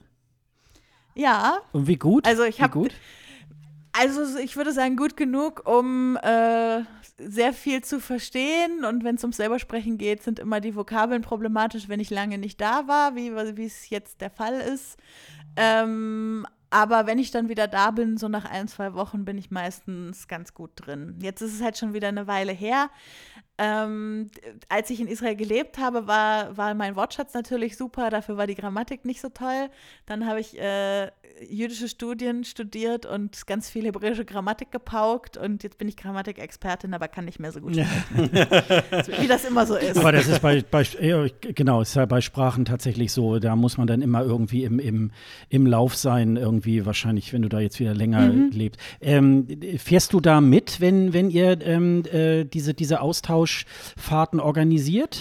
Ja. Und wie gut? Also ich habe gut? Also ich würde sagen, gut genug, um äh, sehr viel zu verstehen. Und wenn es ums Selbersprechen geht, sind immer die Vokabeln problematisch, wenn ich lange nicht da war, wie wie es jetzt der Fall ist. Ähm, aber wenn ich dann wieder da bin, so nach ein, zwei Wochen, bin ich meistens ganz gut drin. Jetzt ist es halt schon wieder eine Weile her. Ähm, als ich in Israel gelebt habe, war, war mein Wortschatz natürlich super, dafür war die Grammatik nicht so toll. Dann habe ich äh, jüdische Studien studiert und ganz viel hebräische Grammatik gepaukt und jetzt bin ich Grammatikexpertin, aber kann nicht mehr so gut sprechen. Wie das immer so ist. Aber das ist bei, bei genau, ist ja bei Sprachen tatsächlich so, da muss man dann immer irgendwie im, im, im Lauf sein, irgendwie wahrscheinlich, wenn du da jetzt wieder länger mhm. lebst. Ähm, fährst du da mit, wenn, wenn ihr ähm, äh, diese, diese Austauschfahrten organisiert?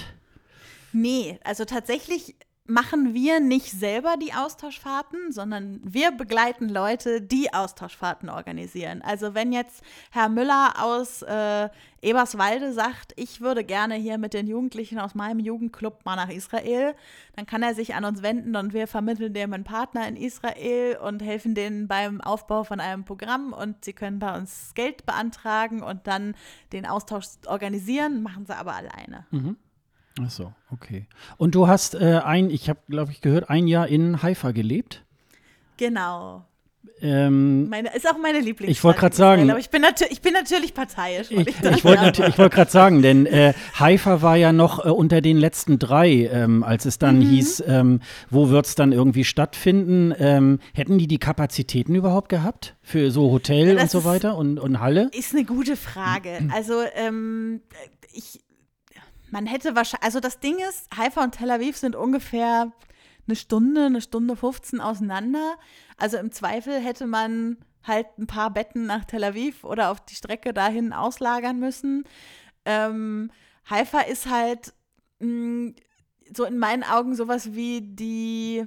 Nee, also tatsächlich machen wir nicht selber die Austauschfahrten, sondern wir begleiten Leute, die Austauschfahrten organisieren. Also wenn jetzt Herr Müller aus äh, Eberswalde sagt, ich würde gerne hier mit den Jugendlichen aus meinem Jugendclub mal nach Israel, dann kann er sich an uns wenden und wir vermitteln dem einen Partner in Israel und helfen denen beim Aufbau von einem Programm und sie können bei uns Geld beantragen und dann den Austausch organisieren, machen sie aber alleine. Mhm. Ach so, okay. Und du hast äh, ein, ich habe, glaube ich, gehört, ein Jahr in Haifa gelebt? Genau. Ähm, meine, ist auch meine Lieblingsstadt. Ich wollte gerade sagen. Aber ich bin, natu- ich bin natürlich parteiisch. Ich, ich, ich wollte wollt gerade sagen, denn äh, Haifa war ja noch äh, unter den letzten drei, ähm, als es dann mhm. hieß, ähm, wo wird es dann irgendwie stattfinden? Ähm, hätten die die Kapazitäten überhaupt gehabt für so Hotel ja, und so weiter und, und Halle? Ist eine gute Frage. Also ähm, ich Man hätte wahrscheinlich, also das Ding ist, Haifa und Tel Aviv sind ungefähr eine Stunde, eine Stunde fünfzehn auseinander. Also im Zweifel hätte man halt ein paar Betten nach Tel Aviv oder auf die Strecke dahin auslagern müssen. Ähm, Haifa ist halt mh, so in meinen Augen sowas wie die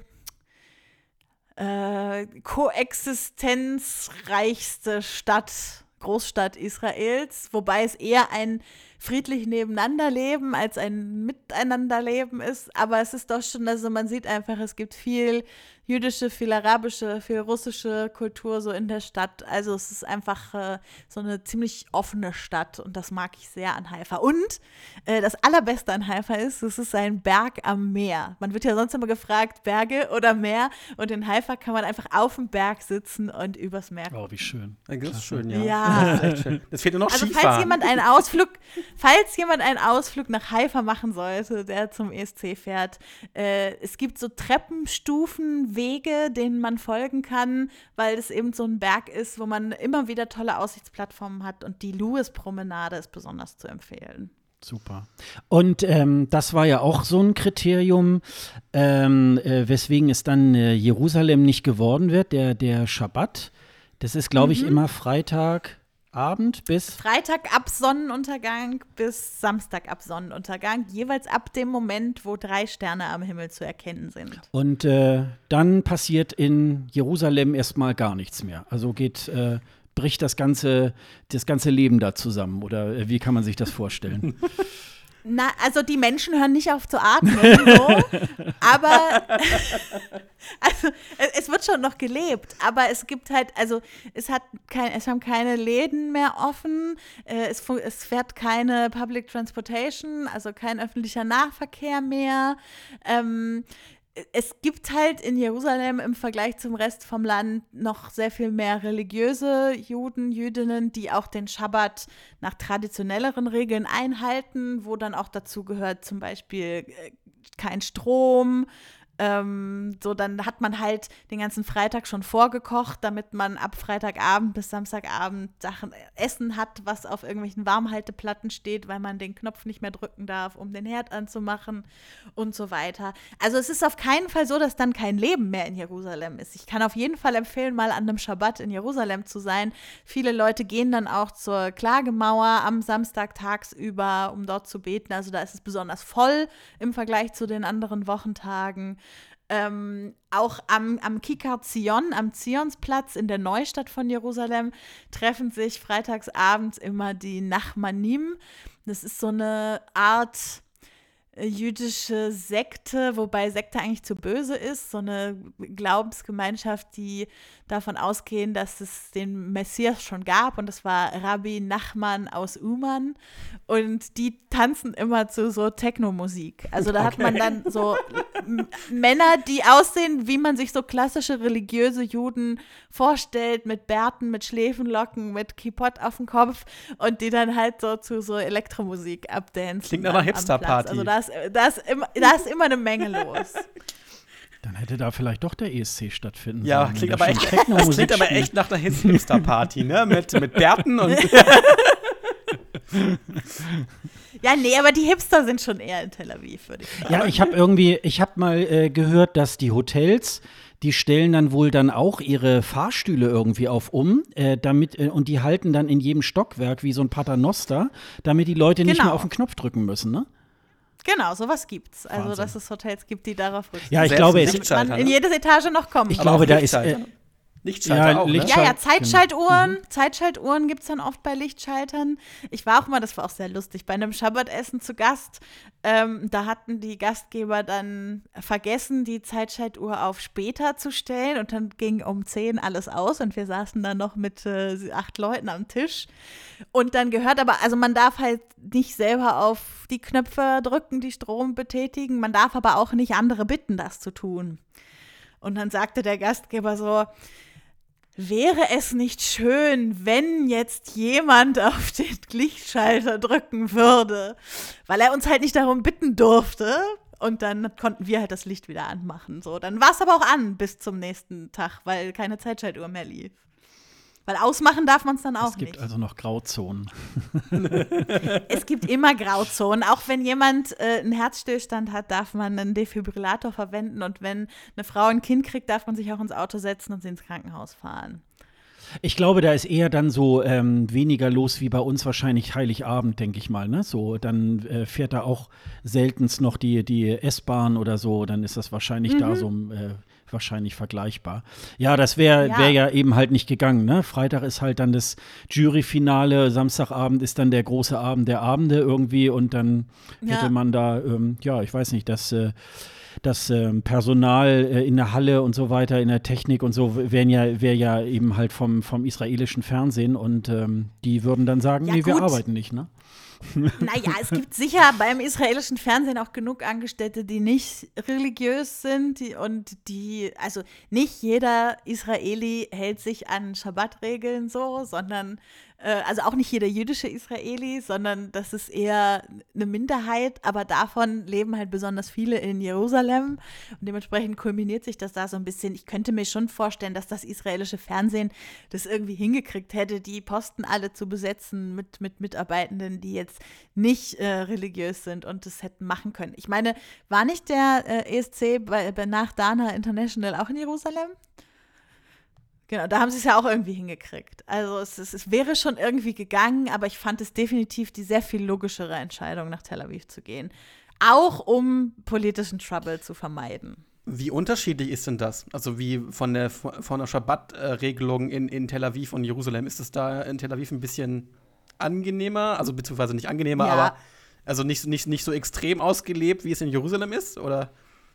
äh, koexistenzreichste Stadt, Großstadt Israels, wobei es eher ein friedlich Nebeneinanderleben als ein Miteinanderleben ist, aber es ist doch schon, also man sieht einfach, es gibt viel jüdische, viel arabische, viel russische Kultur so in der Stadt, also es ist einfach äh, so eine ziemlich offene Stadt und das mag ich sehr an Haifa. Und äh, das Allerbeste an Haifa ist, es ist ein Berg am Meer. Man wird ja sonst immer gefragt, Berge oder Meer, und in Haifa kann man einfach auf dem Berg sitzen und übers Meer gucken. Oh, wie schön. Das ist Klasse. schön, ja. Ja. Das ist echt schön. Das fehlt nur noch Also Skifahren. falls jemand einen Ausflug, falls jemand einen Ausflug nach Haifa machen sollte, der zum E S C fährt, äh, es gibt so Treppenstufen, Wege, denen man folgen kann, weil es eben so ein Berg ist, wo man immer wieder tolle Aussichtsplattformen hat, und die Louis-Promenade ist besonders zu empfehlen. Super. Und ähm, das war ja auch so ein Kriterium, ähm, äh, weswegen es dann äh, Jerusalem nicht geworden wird, der, der Schabbat. Das ist, glaube ich, Mhm. immer Freitagabend bis Freitag ab Sonnenuntergang bis Samstag ab Sonnenuntergang, jeweils ab dem Moment, wo drei Sterne am Himmel zu erkennen sind. Und äh, dann passiert in Jerusalem erstmal gar nichts mehr. Also geht, äh, bricht das ganze, das ganze Leben da zusammen. Oder äh, wie kann man sich das vorstellen? Na, also die Menschen hören nicht auf zu atmen, so, aber also es, es wird schon noch gelebt, aber es gibt halt, also es hat kein, es haben keine Läden mehr offen, äh, es, fu- es fährt keine Public Transportation, also kein öffentlicher Nahverkehr mehr. Ähm, Es gibt halt in Jerusalem im Vergleich zum Rest vom Land noch sehr viel mehr religiöse Juden, Jüdinnen, die auch den Schabbat nach traditionelleren Regeln einhalten, wo dann auch dazu gehört zum Beispiel äh, kein Strom. Ähm, so, dann hat man halt den ganzen Freitag schon vorgekocht, damit man ab Freitagabend bis Samstagabend Sachen Essen hat, was auf irgendwelchen Warmhalteplatten steht, weil man den Knopf nicht mehr drücken darf, um den Herd anzumachen und so weiter. Also es ist auf keinen Fall so, dass dann kein Leben mehr in Jerusalem ist. Ich kann auf jeden Fall empfehlen, mal an einem Schabbat in Jerusalem zu sein. Viele Leute gehen dann auch zur Klagemauer am Samstag tagsüber, um dort zu beten. Also da ist es besonders voll im Vergleich zu den anderen Wochentagen. Ähm, auch am, am Kikar Zion, am Zionsplatz in der Neustadt von Jerusalem, treffen sich freitagsabends immer die Nachmanim. Das ist so eine Art äh, jüdische Sekte, wobei Sekte eigentlich zu böse ist. So eine Glaubensgemeinschaft, die davon ausgehen, dass es den Messias schon gab, und das war Rabbi Nachman aus Uman, und die tanzen immer zu so Techno-Musik. Also da hat man dann so M- Männer, die aussehen, wie man sich so klassische religiöse Juden vorstellt, mit Bärten, mit Schläfenlocken, mit Kippot auf dem Kopf, und die dann halt so zu so Elektromusik abdancen. Klingt nach einer am- am Hipster-Party. Platz. Also da ist, da, ist immer, da ist immer eine Menge los. Dann hätte da vielleicht doch der E S C stattfinden Ja, sollen. wenn klingt da aber, schon echt, Techno-Musik das klingt aber spielt. echt nach einer Hipster-Party, ne? Mit, mit Bärten und. Ja, nee, aber die Hipster sind schon eher in Tel Aviv, würde ich sagen. Ja, ich habe irgendwie, ich habe mal äh, gehört, dass die Hotels, die stellen dann wohl dann auch ihre Fahrstühle irgendwie auf um, äh, damit äh, und die halten dann in jedem Stockwerk wie so ein Paternoster, damit die Leute nicht Genau. mehr auf den Knopf drücken müssen, ne? Genau, sowas gibt's. Also, Wahnsinn. dass es Hotels gibt, die darauf rücksicht Ja, ich Selbst glaube, ein es, Licht- man Lichtschalter, in ne? jede Etage noch kommen ich kann. Aber glaube, auch da ist Lichtschalter. äh, Lichtschalter Ja, auch, ne? Lichtschalter. Ja, ja, Zeitschaltuhren. Zeitschaltuhren gibt es dann oft bei Lichtschaltern. Ich war auch mal, das war auch sehr lustig, bei einem Schabbatessen zu Gast. Ähm, da hatten die Gastgeber dann vergessen, die Zeitschaltuhr auf später zu stellen, und dann ging um zehn alles aus und wir saßen dann noch mit äh, acht Leuten am Tisch. Und dann gehört aber, also man darf halt nicht selber auf die Knöpfe drücken, die Strom betätigen. Man darf aber auch nicht andere bitten, das zu tun. Und dann sagte der Gastgeber so: Wäre es nicht schön, wenn jetzt jemand auf den Lichtschalter drücken würde, weil er uns halt nicht darum bitten durfte. Und dann konnten wir halt das Licht wieder anmachen. So, dann war es aber auch an bis zum nächsten Tag, weil keine Zeitschaltuhr mehr lief. Weil ausmachen darf man es dann auch es gibt nicht. also noch Grauzonen. Es gibt immer Grauzonen. Auch wenn jemand äh, einen Herzstillstand hat, darf man einen Defibrillator verwenden. Und wenn eine Frau ein Kind kriegt, darf man sich auch ins Auto setzen und sie ins Krankenhaus fahren. Ich glaube, da ist eher dann so ähm, weniger los wie bei uns wahrscheinlich Heiligabend, denke ich mal. Ne? So, dann äh, fährt da auch seltenst noch die, die S-Bahn oder so. Dann ist das wahrscheinlich Mhm. da so äh, wahrscheinlich vergleichbar. Ja, das wäre Ja. wär ja eben halt nicht gegangen. Ne? Freitag ist halt dann das Juryfinale, Samstagabend ist dann der große Abend der Abende irgendwie und dann Ja. hätte man da, ähm, ja, ich weiß nicht, das äh, das ähm, Personal äh, in der Halle und so weiter, in der Technik und so, wären ja, wäre ja eben halt vom, vom israelischen Fernsehen und ähm, die würden dann sagen, Ja, nee, wir gut. arbeiten nicht, ne? Naja, es gibt sicher beim israelischen Fernsehen auch genug Angestellte, die nicht religiös sind die, und die, also nicht jeder Israeli hält sich an Schabbat-Regeln so, sondern, äh, also auch nicht jeder jüdische Israeli, sondern das ist eher eine Minderheit, aber davon leben halt besonders viele in Jerusalem und dementsprechend kulminiert sich das da so ein bisschen. Ich könnte mir schon vorstellen, dass das israelische Fernsehen das irgendwie hingekriegt hätte, die Posten alle zu besetzen mit, mit Mitarbeitenden, die jetzt nicht äh, religiös sind und das hätten machen können. Ich meine, war nicht der äh, E S C bei, bei nach Dana International auch in Jerusalem? Genau, da haben sie es ja auch irgendwie hingekriegt. Also es, es, es wäre schon irgendwie gegangen, aber ich fand es definitiv die sehr viel logischere Entscheidung, nach Tel Aviv zu gehen. Auch um politischen Trouble zu vermeiden. Wie unterschiedlich ist denn das? Also wie von der, von der Schabbat-Regelung in, in Tel Aviv und Jerusalem? Ist es da in Tel Aviv ein bisschen angenehmer? Also beziehungsweise nicht angenehmer, Ja. aber also nicht, nicht, nicht so extrem ausgelebt, wie es in Jerusalem ist? Oder?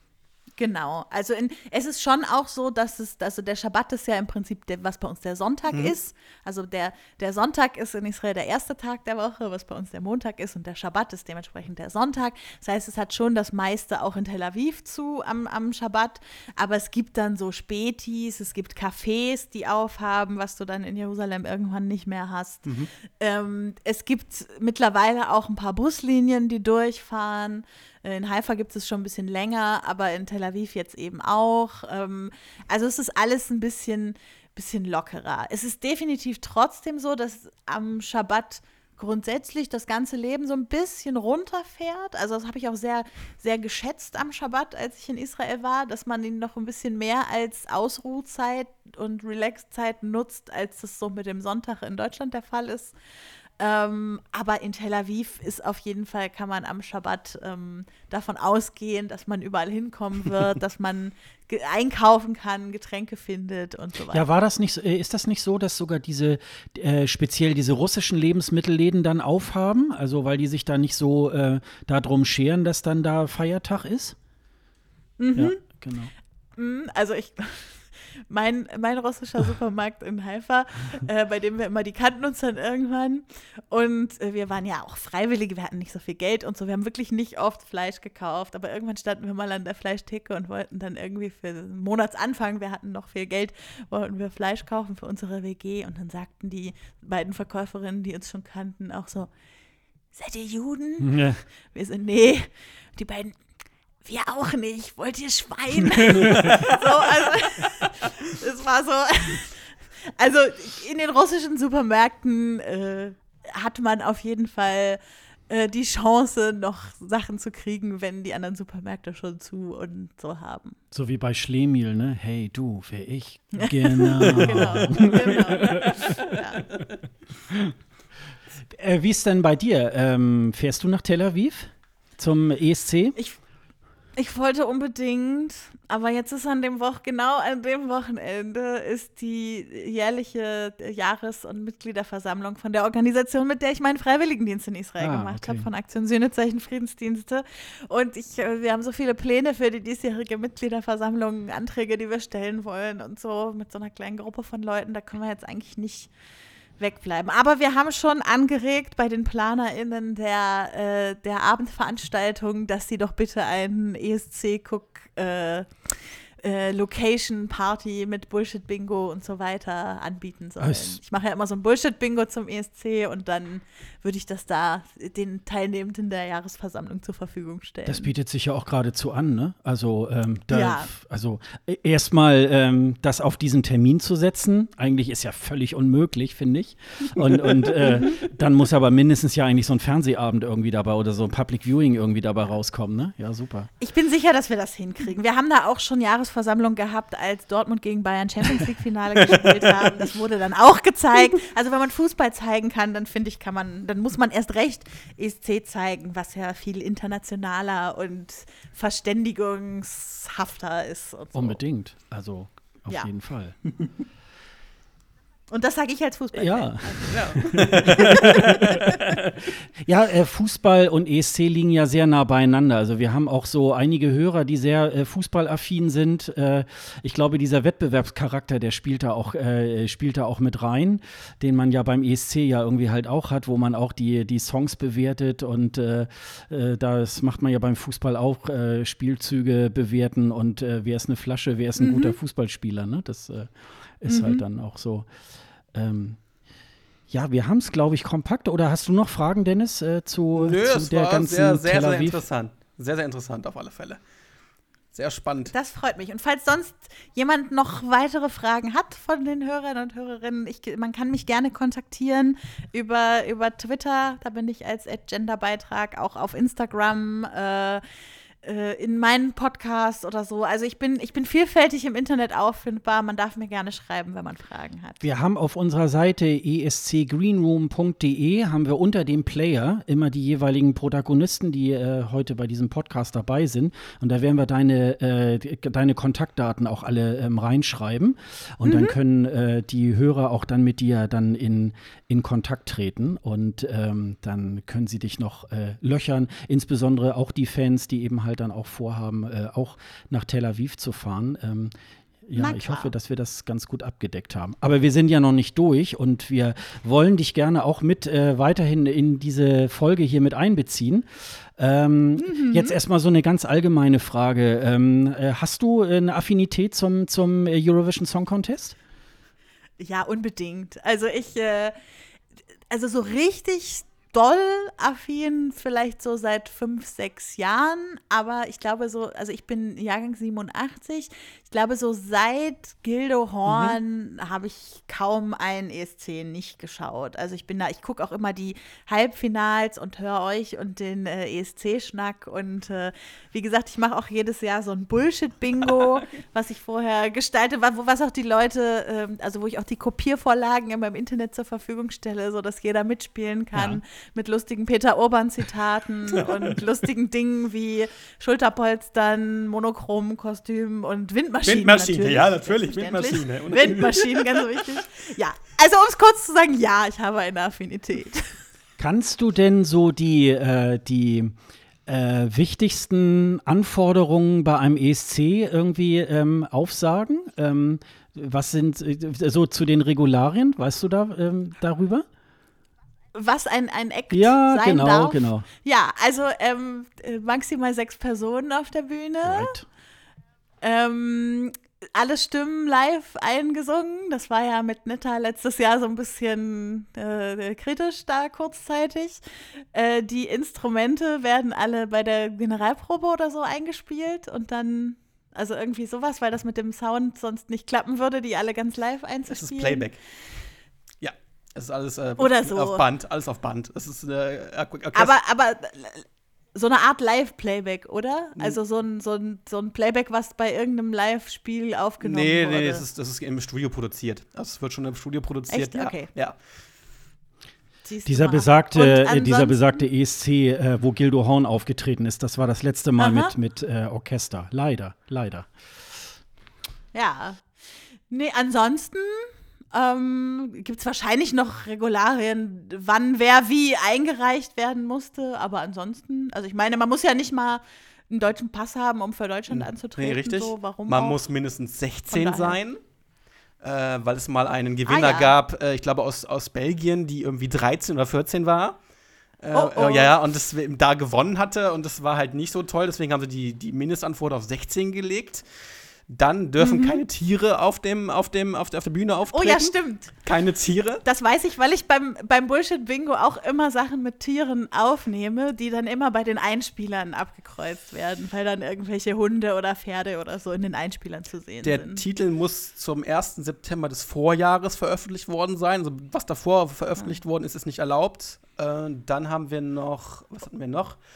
Genau, also in, es ist schon auch so, dass es, also der Schabbat ist ja im Prinzip, der, was bei uns der Sonntag Mhm. ist. Also der, der Sonntag ist in Israel der erste Tag der Woche, was bei uns der Montag ist und der Schabbat ist dementsprechend der Sonntag. Das heißt, es hat schon das meiste auch in Tel Aviv zu am, am Schabbat, aber es gibt dann so Spätis, es gibt Cafés, die aufhaben, was du dann in Jerusalem irgendwann nicht mehr hast. Mhm. Ähm, es gibt mittlerweile auch ein paar Buslinien, die durchfahren. In Haifa gibt es schon ein bisschen länger, aber in Tel Aviv jetzt eben auch. Ähm, also es ist alles ein bisschen, bisschen lockerer. Es ist definitiv trotzdem so, dass am Schabbat grundsätzlich das ganze Leben so ein bisschen runterfährt. Also das habe ich auch sehr, sehr geschätzt am Schabbat, als ich in Israel war, dass man ihn noch ein bisschen mehr als Ausruhzeit und Relaxzeit nutzt, als das so mit dem Sonntag in Deutschland der Fall ist. Ähm, aber in Tel Aviv ist auf jeden Fall, kann man am Schabbat ähm, davon ausgehen, dass man überall hinkommen wird, dass man ge- einkaufen kann, Getränke findet und so weiter. Ja, war das nicht, so- äh, ist das nicht so, dass sogar diese, äh, speziell diese russischen Lebensmittelläden dann aufhaben? Also, weil die sich da nicht so äh, darum scheren, dass dann da Feiertag ist? Mhm. Ja, genau. Mm, Also ich, mein, mein russischer Supermarkt in Haifa, äh, bei dem wir immer, die kannten uns dann irgendwann und äh, wir waren ja auch Freiwillige, wir hatten nicht so viel Geld und so, wir haben wirklich nicht oft Fleisch gekauft, aber irgendwann standen wir mal an der Fleischtheke und wollten dann irgendwie für den Monatsanfang, wir hatten noch viel Geld, wollten wir Fleisch kaufen für unsere W G und dann sagten die beiden Verkäuferinnen, die uns schon kannten, auch so, seid ihr Juden? Ja. Wir so, nee. Die beiden, wir auch nicht. Wollt ihr Schwein? so, also, es war so. Also, in den russischen Supermärkten äh, hat man auf jeden Fall äh, die Chance, noch Sachen zu kriegen, wenn die anderen Supermärkte schon zu und so haben. So wie bei Schlemiel, ne? Hey, du, wer ich? Genau. Genau. genau. Ja. Äh, wie ist denn bei dir? Ähm, fährst du nach Tel Aviv zum E S C? Ich, ich wollte unbedingt, aber jetzt ist an dem Woch, genau an dem Wochenende ist die jährliche Jahres- und Mitgliederversammlung von der Organisation, mit der ich meinen Freiwilligendienst in Israel Ah, gemacht okay. habe, von Aktion Sühnezeichen Friedensdienste. Und ich, äh, wir haben so viele Pläne für die diesjährige Mitgliederversammlung, Anträge, die wir stellen wollen und so mit so einer kleinen Gruppe von Leuten, da können wir jetzt eigentlich nicht wegbleiben. Aber wir haben schon angeregt bei den PlanerInnen der, äh, der Abendveranstaltung, dass sie doch bitte einen E S C-Cook äh, äh, Location-Party mit Bullshit-Bingo und so weiter anbieten sollen. Es- Ich mache ja immer so ein Bullshit-Bingo zum E S C und dann würde ich das da den Teilnehmenden der Jahresversammlung zur Verfügung stellen. Das bietet sich ja auch geradezu an, ne? Also, ähm, da, Ja. also e- erstmal ähm, das auf diesen Termin zu setzen, eigentlich ist ja völlig unmöglich, finde ich. Und, und äh, dann muss aber mindestens ja eigentlich so ein Fernsehabend irgendwie dabei oder so ein Public Viewing irgendwie dabei rauskommen, ne? Ja, super. Ich bin sicher, dass wir das hinkriegen. Wir haben da auch schon Jahresvorsätze Hauptversammlung gehabt, als Dortmund gegen Bayern Champions League-Finale gespielt haben. Das wurde dann auch gezeigt. Also wenn man Fußball zeigen kann, dann finde ich, kann man, dann muss man erst recht E S C zeigen, was ja viel internationaler und verständigungshafter ist. Und so. Unbedingt. Also auf Ja. jeden Fall. Und das sage ich als Fußballfan. Ja. Ja. Ja, äh, Fußball und E S C liegen ja sehr nah beieinander. Also wir haben auch so einige Hörer, die sehr äh, fußballaffin sind. Äh, ich glaube, dieser Wettbewerbscharakter, der spielt da auch, äh, spielt da auch mit rein, den man ja beim E S C ja irgendwie halt auch hat, wo man auch die, die Songs bewertet und äh, äh, das macht man ja beim Fußball auch, äh, Spielzüge bewerten und äh, wer ist eine Flasche, wer ist ein Mhm. guter Fußballspieler, ne? Das äh, ist Mhm. halt dann auch so. Ähm, ja, wir haben es, glaube ich, kompakt. Oder hast du noch Fragen, Dennis, äh, zu, Nö, zu es der war ganzen sehr, sehr, Tel sehr Aviv? interessant. Sehr, sehr interessant auf alle Fälle. Sehr spannend. Das freut mich. Und falls sonst jemand noch weitere Fragen hat von den Hörern und Hörerinnen, ich, man kann mich gerne kontaktieren über, über Twitter. Da bin ich als Genderbeitrag, auch auf Instagram, äh, äh, in meinen Podcasts oder so. Also ich bin, ich bin vielfältig im Internet auffindbar. Man darf mir gerne schreiben, wenn man Fragen hat. Wir haben auf unserer Seite e s c greenroom punkt d e haben wir unter dem Player immer die jeweiligen Protagonisten, die äh, heute bei diesem Podcast dabei sind. Und da werden wir deine, äh, deine Kontaktdaten auch alle ähm, reinschreiben. Und Mhm. dann können äh, die Hörer auch dann mit dir dann in, in Kontakt treten. Und ähm, dann können sie dich noch äh, löchern. Insbesondere auch die Fans, die eben halt dann auch vorhaben, äh, auch nach Tel Aviv zu fahren. Ähm, Ja, Na ich klar. hoffe, dass wir das ganz gut abgedeckt haben. Aber wir sind ja noch nicht durch und wir wollen dich gerne auch mit äh, weiterhin in diese Folge hier mit einbeziehen. Ähm, Mhm. Jetzt erstmal so eine ganz allgemeine Frage. Ähm, äh, hast du äh, eine Affinität zum, zum äh, Eurovision Song Contest? Ja, unbedingt. Also ich, äh, also so richtig doll affin vielleicht so seit fünf, sechs Jahren, aber ich glaube so, also ich bin Jahrgang siebenundachtzig, ich glaube so seit Gildo Horn mhm. habe ich kaum ein E S C nicht geschaut. Also ich bin da, ich gucke auch immer die Halbfinals und höre euch und den äh, E S C-Schnack und äh, wie gesagt, ich mache auch jedes Jahr so ein Bullshit-Bingo, was ich vorher gestaltet war, wo was auch die Leute, ähm, also wo ich auch die Kopiervorlagen immer im Internet zur Verfügung stelle, sodass jeder mitspielen kann. Ja. Mit lustigen Peter Urban-Zitaten und lustigen Dingen wie Schulterpolstern, monochromen Kostümen und Windmaschinen. Windmaschine, natürlich, ja, natürlich, Windmaschine. Windmaschinen, ganz wichtig. Ja, also um es kurz zu sagen, ja, ich habe eine Affinität. Kannst du denn so die, äh, die äh, wichtigsten Anforderungen bei einem E S C irgendwie ähm, aufsagen? Ähm, was sind äh, so zu den Regularien, weißt du da ähm, darüber? Was ein, ein Act ja, sein genau, darf. genau. Ja, also ähm, maximal sechs Personen auf der Bühne. Right. Ähm, alle Stimmen live eingesungen. Das war ja mit Netta letztes Jahr so ein bisschen äh, kritisch da kurzzeitig. Äh, die Instrumente werden alle bei der Generalprobe oder so eingespielt und dann, also irgendwie sowas, weil das mit dem Sound sonst nicht klappen würde, die alle ganz live einzuspielen. Das ist Playback. Ja, es ist alles äh, oder so. auf Band, alles auf Band. Es ist äh, aber, aber so eine Art Live-Playback, oder? Also so ein, so, ein, so ein Playback, was bei irgendeinem Live-Spiel aufgenommen nee, wurde. Nee, nee, das ist, das ist im Studio produziert. Das wird schon im Studio produziert. Echt? Ja. Okay. Ja. Dieser besagte, äh, dieser besagte E S C, äh, wo Gildo Horn aufgetreten ist, das war das letzte Mal Aha. mit, mit äh, Orchester. Leider, leider. Ja. Nee, ansonsten Ähm, gibt es wahrscheinlich noch Regularien, wann wer wie eingereicht werden musste. Aber ansonsten, also ich meine, man muss ja nicht mal einen deutschen Pass haben, um für Deutschland anzutreten. Nee, richtig. So, warum man auch? muss mindestens sechzehn sein, äh, weil es mal einen Gewinner ah, ja. gab, äh, ich glaube aus, aus Belgien, die irgendwie dreizehn oder vierzehn war. Äh, oh, oh. Äh, ja, und das da gewonnen hatte. Und das war halt nicht so toll. Deswegen haben sie die, die Mindestanforderung auf sechzehn gelegt. Dann dürfen mhm. keine Tiere auf, dem, auf, dem, auf, der, auf der Bühne auftreten. Oh ja, stimmt. Keine Tiere. Das weiß ich, weil ich beim, beim Bullshit-Bingo auch immer Sachen mit Tieren aufnehme, die dann immer bei den Einspielern abgekreuzt werden, weil dann irgendwelche Hunde oder Pferde oder so in den Einspielern zu sehen der sind. Der Titel muss zum ersten September des Vorjahres veröffentlicht worden sein. Also was davor veröffentlicht ja. worden ist, ist nicht erlaubt. Äh, dann haben wir noch, was hatten wir noch?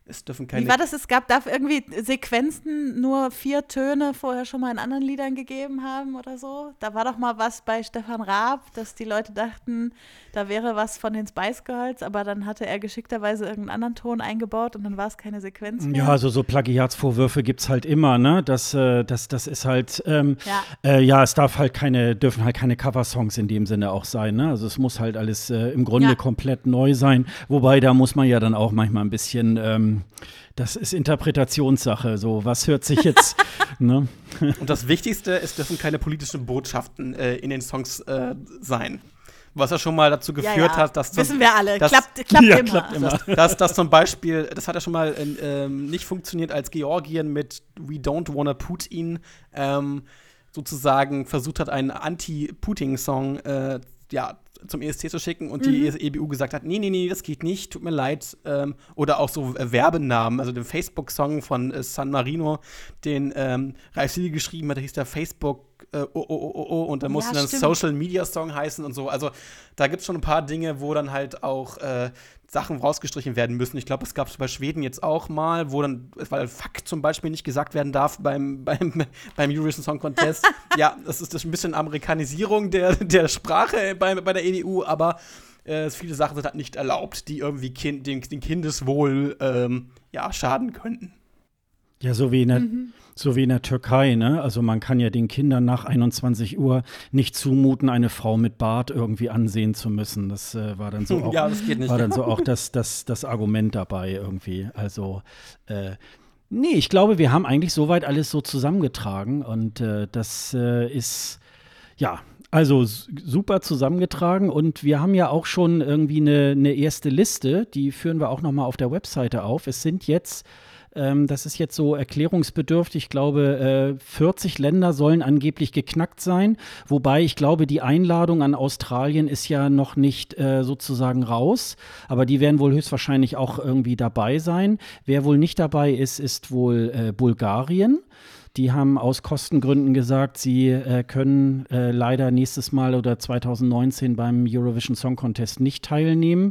Es dürfen keine. Wie war das? Es gab da irgendwie Sequenzen, nur vier Töne vorher schon mal in anderen Liedern gegeben haben oder so. Da war doch mal was bei Stefan Raab, dass die Leute dachten, da wäre was von den Spice Girls, aber dann hatte er geschickterweise irgendeinen anderen Ton eingebaut und dann war es keine Sequenz mehr. Ja, also so Plagiatsvorwürfe gibt es halt immer, ne? Das, äh, das, das ist halt, ähm, Ja. äh, ja, es darf halt keine, dürfen halt keine Coversongs in dem Sinne auch sein, ne? Also es muss halt alles äh, im Grunde Ja. komplett neu sein. Wobei, da muss man ja dann auch manchmal ein bisschen, ähm, das ist Interpretationssache, so was hört sich jetzt, ne? Und das Wichtigste, es dürfen keine politischen Botschaften äh, in den Songs äh, sein. Was ja schon mal dazu Ja, geführt ja. hat, dass zum, Wissen wir alle. dass- klappt klappt Ja, immer. klappt immer. dass, dass, dass zum Beispiel, das hat ja schon mal äh, ähm, nicht funktioniert, als Georgien mit We Don't Wanna Putin ähm, sozusagen versucht hat, einen Anti-Putin-Song äh, ja, zum E S C zu schicken und die E B U gesagt hat, nee, nee, nee, das geht nicht, tut mir leid. Ähm, oder auch so äh, Werbenamen, also den Facebook-Song von äh, San Marino, den ähm, Ralf Siegel geschrieben hat, da hieß der Facebook äh, oh, oh, oh, oh, oh, und dann Ja, musste dann stimmt. Social-Media-Song heißen und so. Also da gibt es schon ein paar Dinge, wo dann halt auch äh, Sachen rausgestrichen werden müssen. Ich glaube, es gab es bei Schweden jetzt auch mal, wo dann, weil Fuck zum Beispiel nicht gesagt werden darf beim, beim, beim Eurovision Song Contest. Ja, das ist, das ist ein bisschen Amerikanisierung der, der Sprache bei, bei der E D U, aber äh, viele Sachen sind halt nicht erlaubt, die irgendwie kind, den, den Kindeswohl ähm, ja, schaden könnten. Ja, so wie in der, Mhm. so wie in der Türkei, ne? Also man kann ja den Kindern nach einundzwanzig Uhr nicht zumuten, eine Frau mit Bart irgendwie ansehen zu müssen. Das äh, war dann so auch, Ja, das geht nicht. war dann so auch das, das, das Argument dabei irgendwie. Also äh, nee, ich glaube, wir haben eigentlich soweit alles so zusammengetragen und äh, das äh, ist ja. Also s- super zusammengetragen und wir haben ja auch schon irgendwie eine, eine erste Liste, die führen wir auch noch mal auf der Webseite auf. Es sind jetzt ähm, das ist jetzt so erklärungsbedürftig. Ich glaube, äh, vierzig Länder sollen angeblich geknackt sein. Wobei ich glaube, die Einladung an Australien ist ja noch nicht äh, sozusagen raus. Aber die werden wohl höchstwahrscheinlich auch irgendwie dabei sein. Wer wohl nicht dabei ist, ist wohl äh, Bulgarien. Die haben aus Kostengründen gesagt, sie äh, können äh, leider nächstes Mal oder zwanzig neunzehn beim Eurovision Song Contest nicht teilnehmen.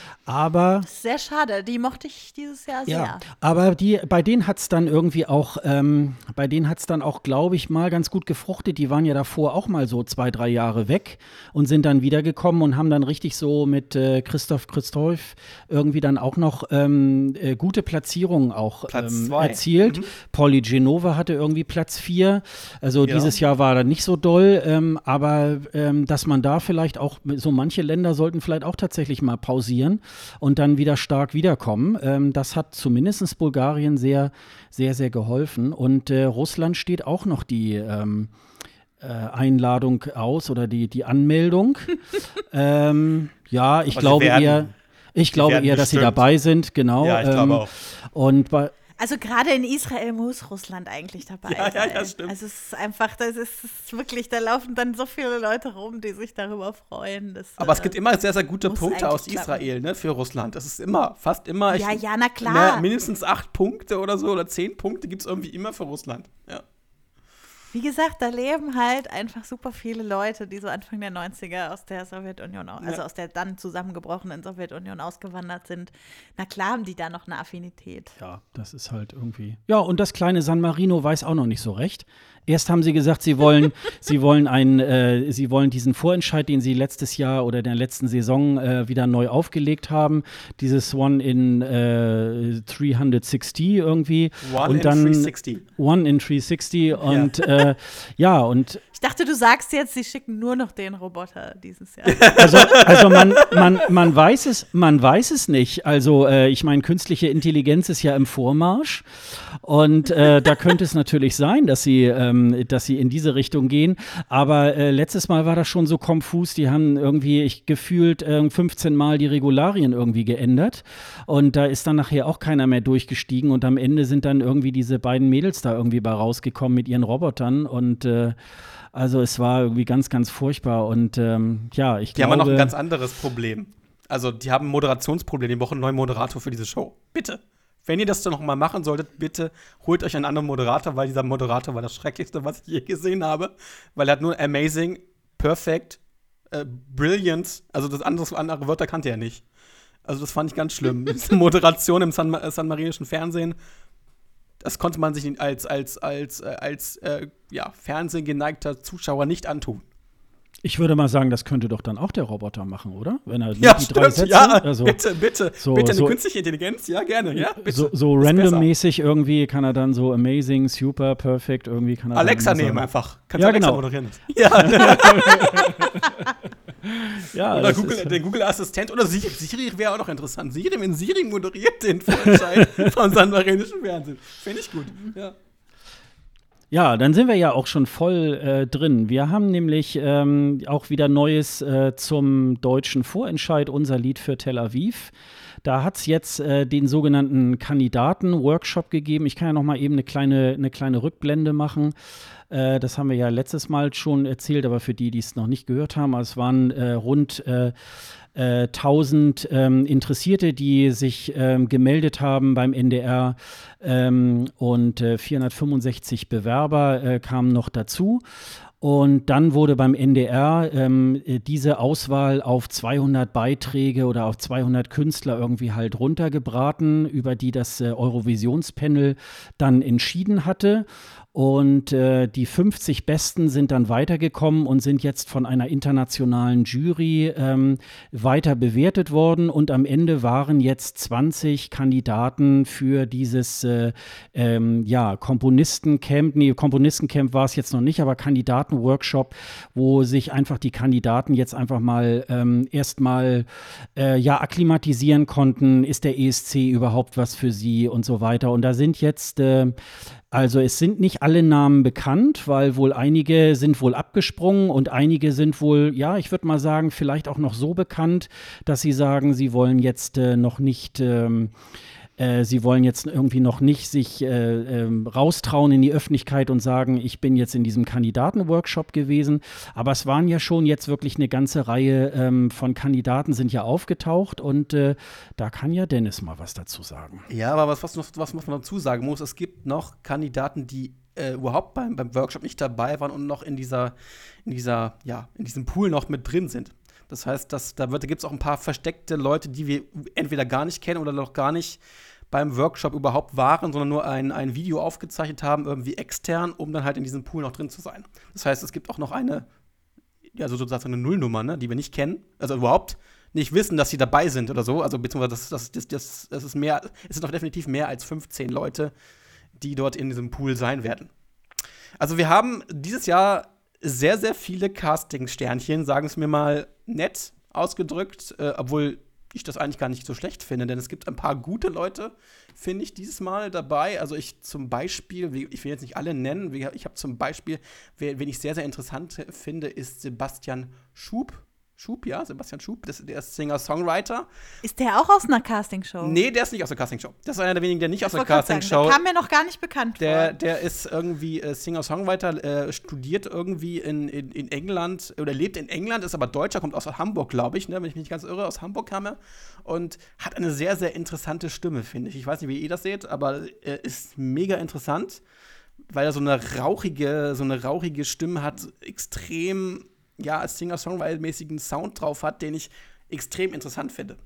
Aber Sehr schade, die mochte ich dieses Jahr sehr. ja, aber die, bei denen hat es dann irgendwie auch, ähm, bei denen hat es dann auch, glaube ich, mal ganz gut gefruchtet. Die waren ja davor auch mal so zwei, drei Jahre weg und sind dann wiedergekommen und haben dann richtig so mit äh, Christoph Christoph irgendwie dann auch noch ähm, äh, gute Platzierungen auch Platz ähm, zwei. erzielt. Mhm. Polly Genova hatte irgendwie Platz vier. Also Ja. dieses Jahr war dann nicht so doll, ähm, aber ähm, dass man da vielleicht auch, so manche Länder sollten vielleicht auch tatsächlich mal pausieren und dann wieder stark wiederkommen. Ähm, das hat zumindest Bulgarien sehr, sehr, sehr geholfen. Und äh, Russland steht auch noch die ähm, äh, Einladung aus oder die, die Anmeldung. ähm, ja, ich Aber sie glaube werden- eher, ich glaube werden eher, dass sie bestimmt. dabei sind, genau. Ja, ich glaube ähm, auch. Und bei, Also gerade in Israel muss Russland eigentlich dabei Ja, ja, sein. ja, stimmt. Also es ist einfach, das ist, es ist wirklich, da laufen dann so viele Leute rum, die sich darüber freuen. Dass, Aber es äh, gibt immer sehr, sehr gute muss Punkte aus eigentlich klappen. Israel, ne, für Russland. Das ist immer, fast immer. Ja, ich- ja, na klar. Ne, mindestens acht Punkte oder so oder zehn Punkte gibt es irgendwie immer für Russland. Ja. Wie gesagt, da leben halt einfach super viele Leute, die so Anfang der neunziger aus der Sowjetunion, au- also Ja. aus der dann zusammengebrochenen Sowjetunion ausgewandert sind. Na klar haben die da noch eine Affinität. ja, das ist halt irgendwie. Ja, und das kleine San Marino weiß auch noch nicht so recht. Erst haben sie gesagt, sie wollen, sie wollen einen, äh, sie wollen diesen Vorentscheid, den sie letztes Jahr oder in der letzten Saison äh, wieder neu aufgelegt haben, dieses One in äh, dreihundertsechzig irgendwie. One und in dann dreihundertsechzig. One in dreihundertsechzig und äh, ja, und Ich dachte, du sagst jetzt, sie schicken nur noch den Roboter dieses Jahr. also, also man, man, man weiß es, man weiß es nicht. Also äh, ich meine, künstliche Intelligenz ist ja im Vormarsch und äh, da könnte es natürlich sein, dass sie, ähm, dass sie in diese Richtung gehen. Aber äh, letztes Mal war das schon so konfus. Die haben irgendwie, ich gefühlt äh, fünfzehn Mal die Regularien irgendwie geändert und da ist dann nachher auch keiner mehr durchgestiegen und am Ende sind dann irgendwie diese beiden Mädels da irgendwie bei rausgekommen mit ihren Robotern und äh, also es war irgendwie ganz, ganz furchtbar und ähm, ja, ich Die haben ja glaube. noch ein ganz anderes Problem. Also, die haben ein Moderationsproblem. Die brauchen einen neuen Moderator für diese Show. Bitte. Wenn ihr das dann noch mal machen solltet, bitte holt euch einen anderen Moderator, weil dieser Moderator war das Schrecklichste, was ich je gesehen habe. Weil er hat nur amazing, perfect, äh, brilliant, also das andere, andere Wörter kannte er nicht. Also das fand ich ganz schlimm. Diese Moderation im San, äh, sanmarinischen Fernsehen, das konnte man sich als, als, als, äh, als äh, ja, fernsehgeneigter Zuschauer nicht antun. Ich würde mal sagen, das könnte doch dann auch der Roboter machen, oder? Wenn er Ja, die drei stimmt, Sätze, ja, also, bitte, bitte, so, bitte eine so, künstliche Intelligenz, ja, gerne, ja, bitte. So, so Ist randommäßig irgendwie kann er dann so amazing, super, perfect, irgendwie kann er Alexa dann immer nehmen sagen, einfach. Kannst Ja, Alexa genau. moderieren. Ja. Ja, Oder das Google, ist- den Google-Assistent oder Siri. Siri wäre auch noch interessant. Siri, wenn Siri moderiert den Vorentscheid vom sanmarinischen Fernsehen. Finde ich gut. Ja. Ja, dann sind wir ja auch schon voll äh, drin. Wir haben nämlich ähm, auch wieder Neues äh, zum deutschen Vorentscheid, unser Lied für Tel Aviv. Da hat es jetzt äh, den sogenannten Kandidaten-Workshop gegeben. Ich kann ja noch mal eben eine kleine, eine kleine Rückblende machen. Äh, das haben wir ja letztes Mal schon erzählt, aber für die, die es noch nicht gehört haben, also es waren äh, rund äh, äh, tausend ähm, Interessierte, die sich ähm, gemeldet haben beim N D R ähm, und äh, vierhundertfünfundsechzig Bewerber äh, kamen noch dazu. Und dann wurde beim N D R ähm, diese Auswahl auf zweihundert Beiträge oder auf zweihundert Künstler irgendwie halt runtergebraten, über die das äh, Eurovisionspanel dann entschieden hatte. Und äh, die fünfzig Besten sind dann weitergekommen und sind jetzt von einer internationalen Jury ähm, weiter bewertet worden. Und am Ende waren jetzt zwanzig Kandidaten für dieses äh, ähm, ja, Komponistencamp. Nee, Komponistencamp war es jetzt noch nicht, aber Kandidatenworkshop, wo sich einfach die Kandidaten jetzt einfach mal ähm, erstmal äh, ja, akklimatisieren konnten. Ist der E S C überhaupt was für sie und so weiter. Und da sind jetzt äh, Also es sind nicht alle Namen bekannt, weil wohl einige sind wohl abgesprungen und einige sind wohl, ja, ich würde mal sagen, vielleicht auch noch so bekannt, dass sie sagen, sie wollen jetzt äh, noch nicht, ähm, äh, sie wollen jetzt irgendwie noch nicht sich äh, ähm, raustrauen in die Öffentlichkeit und sagen, ich bin jetzt in diesem Kandidatenworkshop gewesen. Aber es waren ja schon jetzt wirklich eine ganze Reihe ähm, von Kandidaten sind ja aufgetaucht und äh, da kann ja Dennis mal was dazu sagen. Ja, aber was, was, was, was man dazu sagen muss, es gibt noch Kandidaten, die äh, überhaupt beim, beim Workshop nicht dabei waren und noch in dieser, in dieser, ja, in diesem Pool noch mit drin sind. Das heißt, dass, da gibt es auch ein paar versteckte Leute, die wir entweder gar nicht kennen oder noch gar nicht beim Workshop überhaupt waren, sondern nur ein, ein Video aufgezeichnet haben, irgendwie extern, um dann halt in diesem Pool noch drin zu sein. Das heißt, es gibt auch noch eine, ja, so sozusagen eine Nullnummer, ne, die wir nicht kennen, also überhaupt nicht wissen, dass sie dabei sind oder so, also beziehungsweise das, das, das, das, das ist mehr, es sind doch definitiv mehr als fünfzehn Leute, die dort in diesem Pool sein werden. Also wir haben dieses Jahr sehr, sehr viele Casting-Sternchen, sagen es mir mal nett ausgedrückt, äh, obwohl ich das eigentlich gar nicht so schlecht finde, denn es gibt ein paar gute Leute, finde ich, dieses Mal dabei. Also ich zum Beispiel, ich will jetzt nicht alle nennen, ich habe zum Beispiel, wen ich sehr, sehr interessant finde, ist Sebastian Schub. Schub, ja, Sebastian Schub, das, der ist Singer-Songwriter. Ist der auch aus einer Castingshow? Nee, der ist nicht aus der Castingshow. Das ist einer der wenigen, der nicht Ich aus der wollte gerade sagen, Castingshow. der kam mir noch gar nicht bekannt Der, vor. der ist irgendwie äh, Singer-Songwriter, äh, studiert irgendwie in, in, in England oder lebt in England, ist aber Deutscher, kommt aus Hamburg, glaube ich, ne, wenn ich mich nicht ganz irre, aus Hamburg kam er und hat eine sehr, sehr interessante Stimme, finde ich. Ich weiß nicht, wie ihr das seht, aber er ist mega interessant, weil er so eine rauchige, so eine rauchige Stimme hat, extrem, ja, als Singer-Songwriter-mäßigen Sound drauf hat, den ich extrem interessant finde.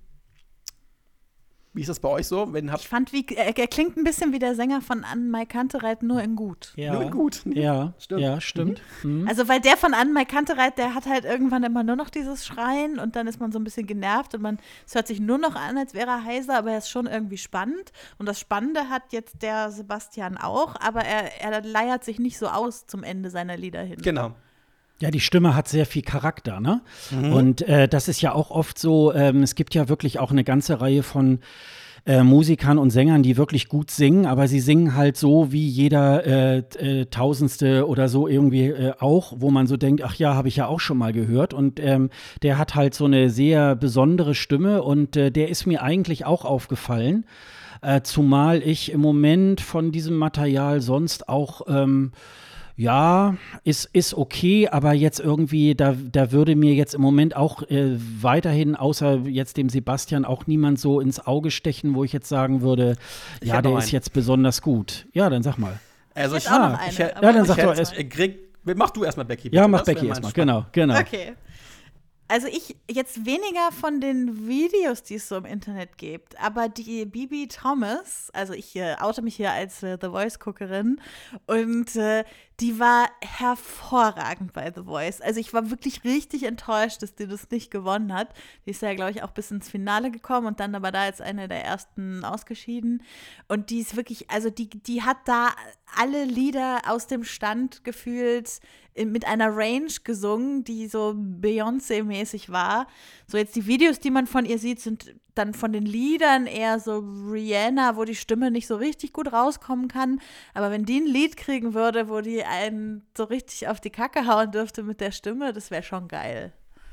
Wie ist das bei euch so? Wenn habt Ich fand, wie, er, er klingt ein bisschen wie der Sänger von Anne-Mai Kantereit, nur in gut. Ja, Nur gut. Ja, Stimmt. ja, stimmt. Mhm. Also, weil der von Anne-Mai Kantereit, der hat halt irgendwann immer nur noch dieses Schreien und dann ist man so ein bisschen genervt und man, es hört sich nur noch an, als wäre er heiser, aber er ist schon irgendwie spannend. Und das Spannende hat jetzt der Sebastian auch, aber er, er leiert sich nicht so aus zum Ende seiner Lieder hin. Genau. Ja, die Stimme hat sehr viel Charakter, ne? Mhm. Und äh, das ist ja auch oft so, ähm, es gibt ja wirklich auch eine ganze Reihe von äh, Musikern und Sängern, die wirklich gut singen, aber sie singen halt so wie jeder äh, äh, Tausendste oder so irgendwie äh, auch, wo man so denkt, ach ja, habe ich ja auch schon mal gehört. Und ähm, der hat halt so eine sehr besondere Stimme und äh, der ist mir eigentlich auch aufgefallen, äh, zumal ich im Moment von diesem Material sonst auch ähm, ja, ist, ist okay, aber jetzt irgendwie, da, da würde mir jetzt im Moment auch äh, weiterhin, außer jetzt dem Sebastian, auch niemand so ins Auge stechen, wo ich jetzt sagen würde, Ich ja, hab der noch ist einen. jetzt besonders gut. Ja, dann sag mal. Also Ich ich, hätte auch ah, noch eine. ich hätt- aber ja, dann ich sag hätte doch zwei. erst- Äh, Greg, mach du erstmal Becky. Ja, bitte. mach Das wär Becky mein erstmal, Spannend. genau, genau. Okay. Also ich jetzt weniger von den Videos, die es so im Internet gibt, aber die Bibi Thomas, also ich äh, oute mich hier als äh, The Voice-Guckerin und äh, die war hervorragend bei The Voice. Also ich war wirklich richtig enttäuscht, dass die das nicht gewonnen hat. Die ist ja, glaube ich, auch bis ins Finale gekommen und dann aber da als eine der ersten ausgeschieden. Und die ist wirklich, also die, die hat da alle Lieder aus dem Stand gefühlt mit einer Range gesungen, die so Beyoncé-mäßig war. So jetzt die Videos, die man von ihr sieht, sind dann von den Liedern eher so Rihanna, wo die Stimme nicht so richtig gut rauskommen kann. Aber wenn die ein Lied kriegen würde, wo die einen so richtig auf die Kacke hauen dürfte mit der Stimme, das wäre schon geil.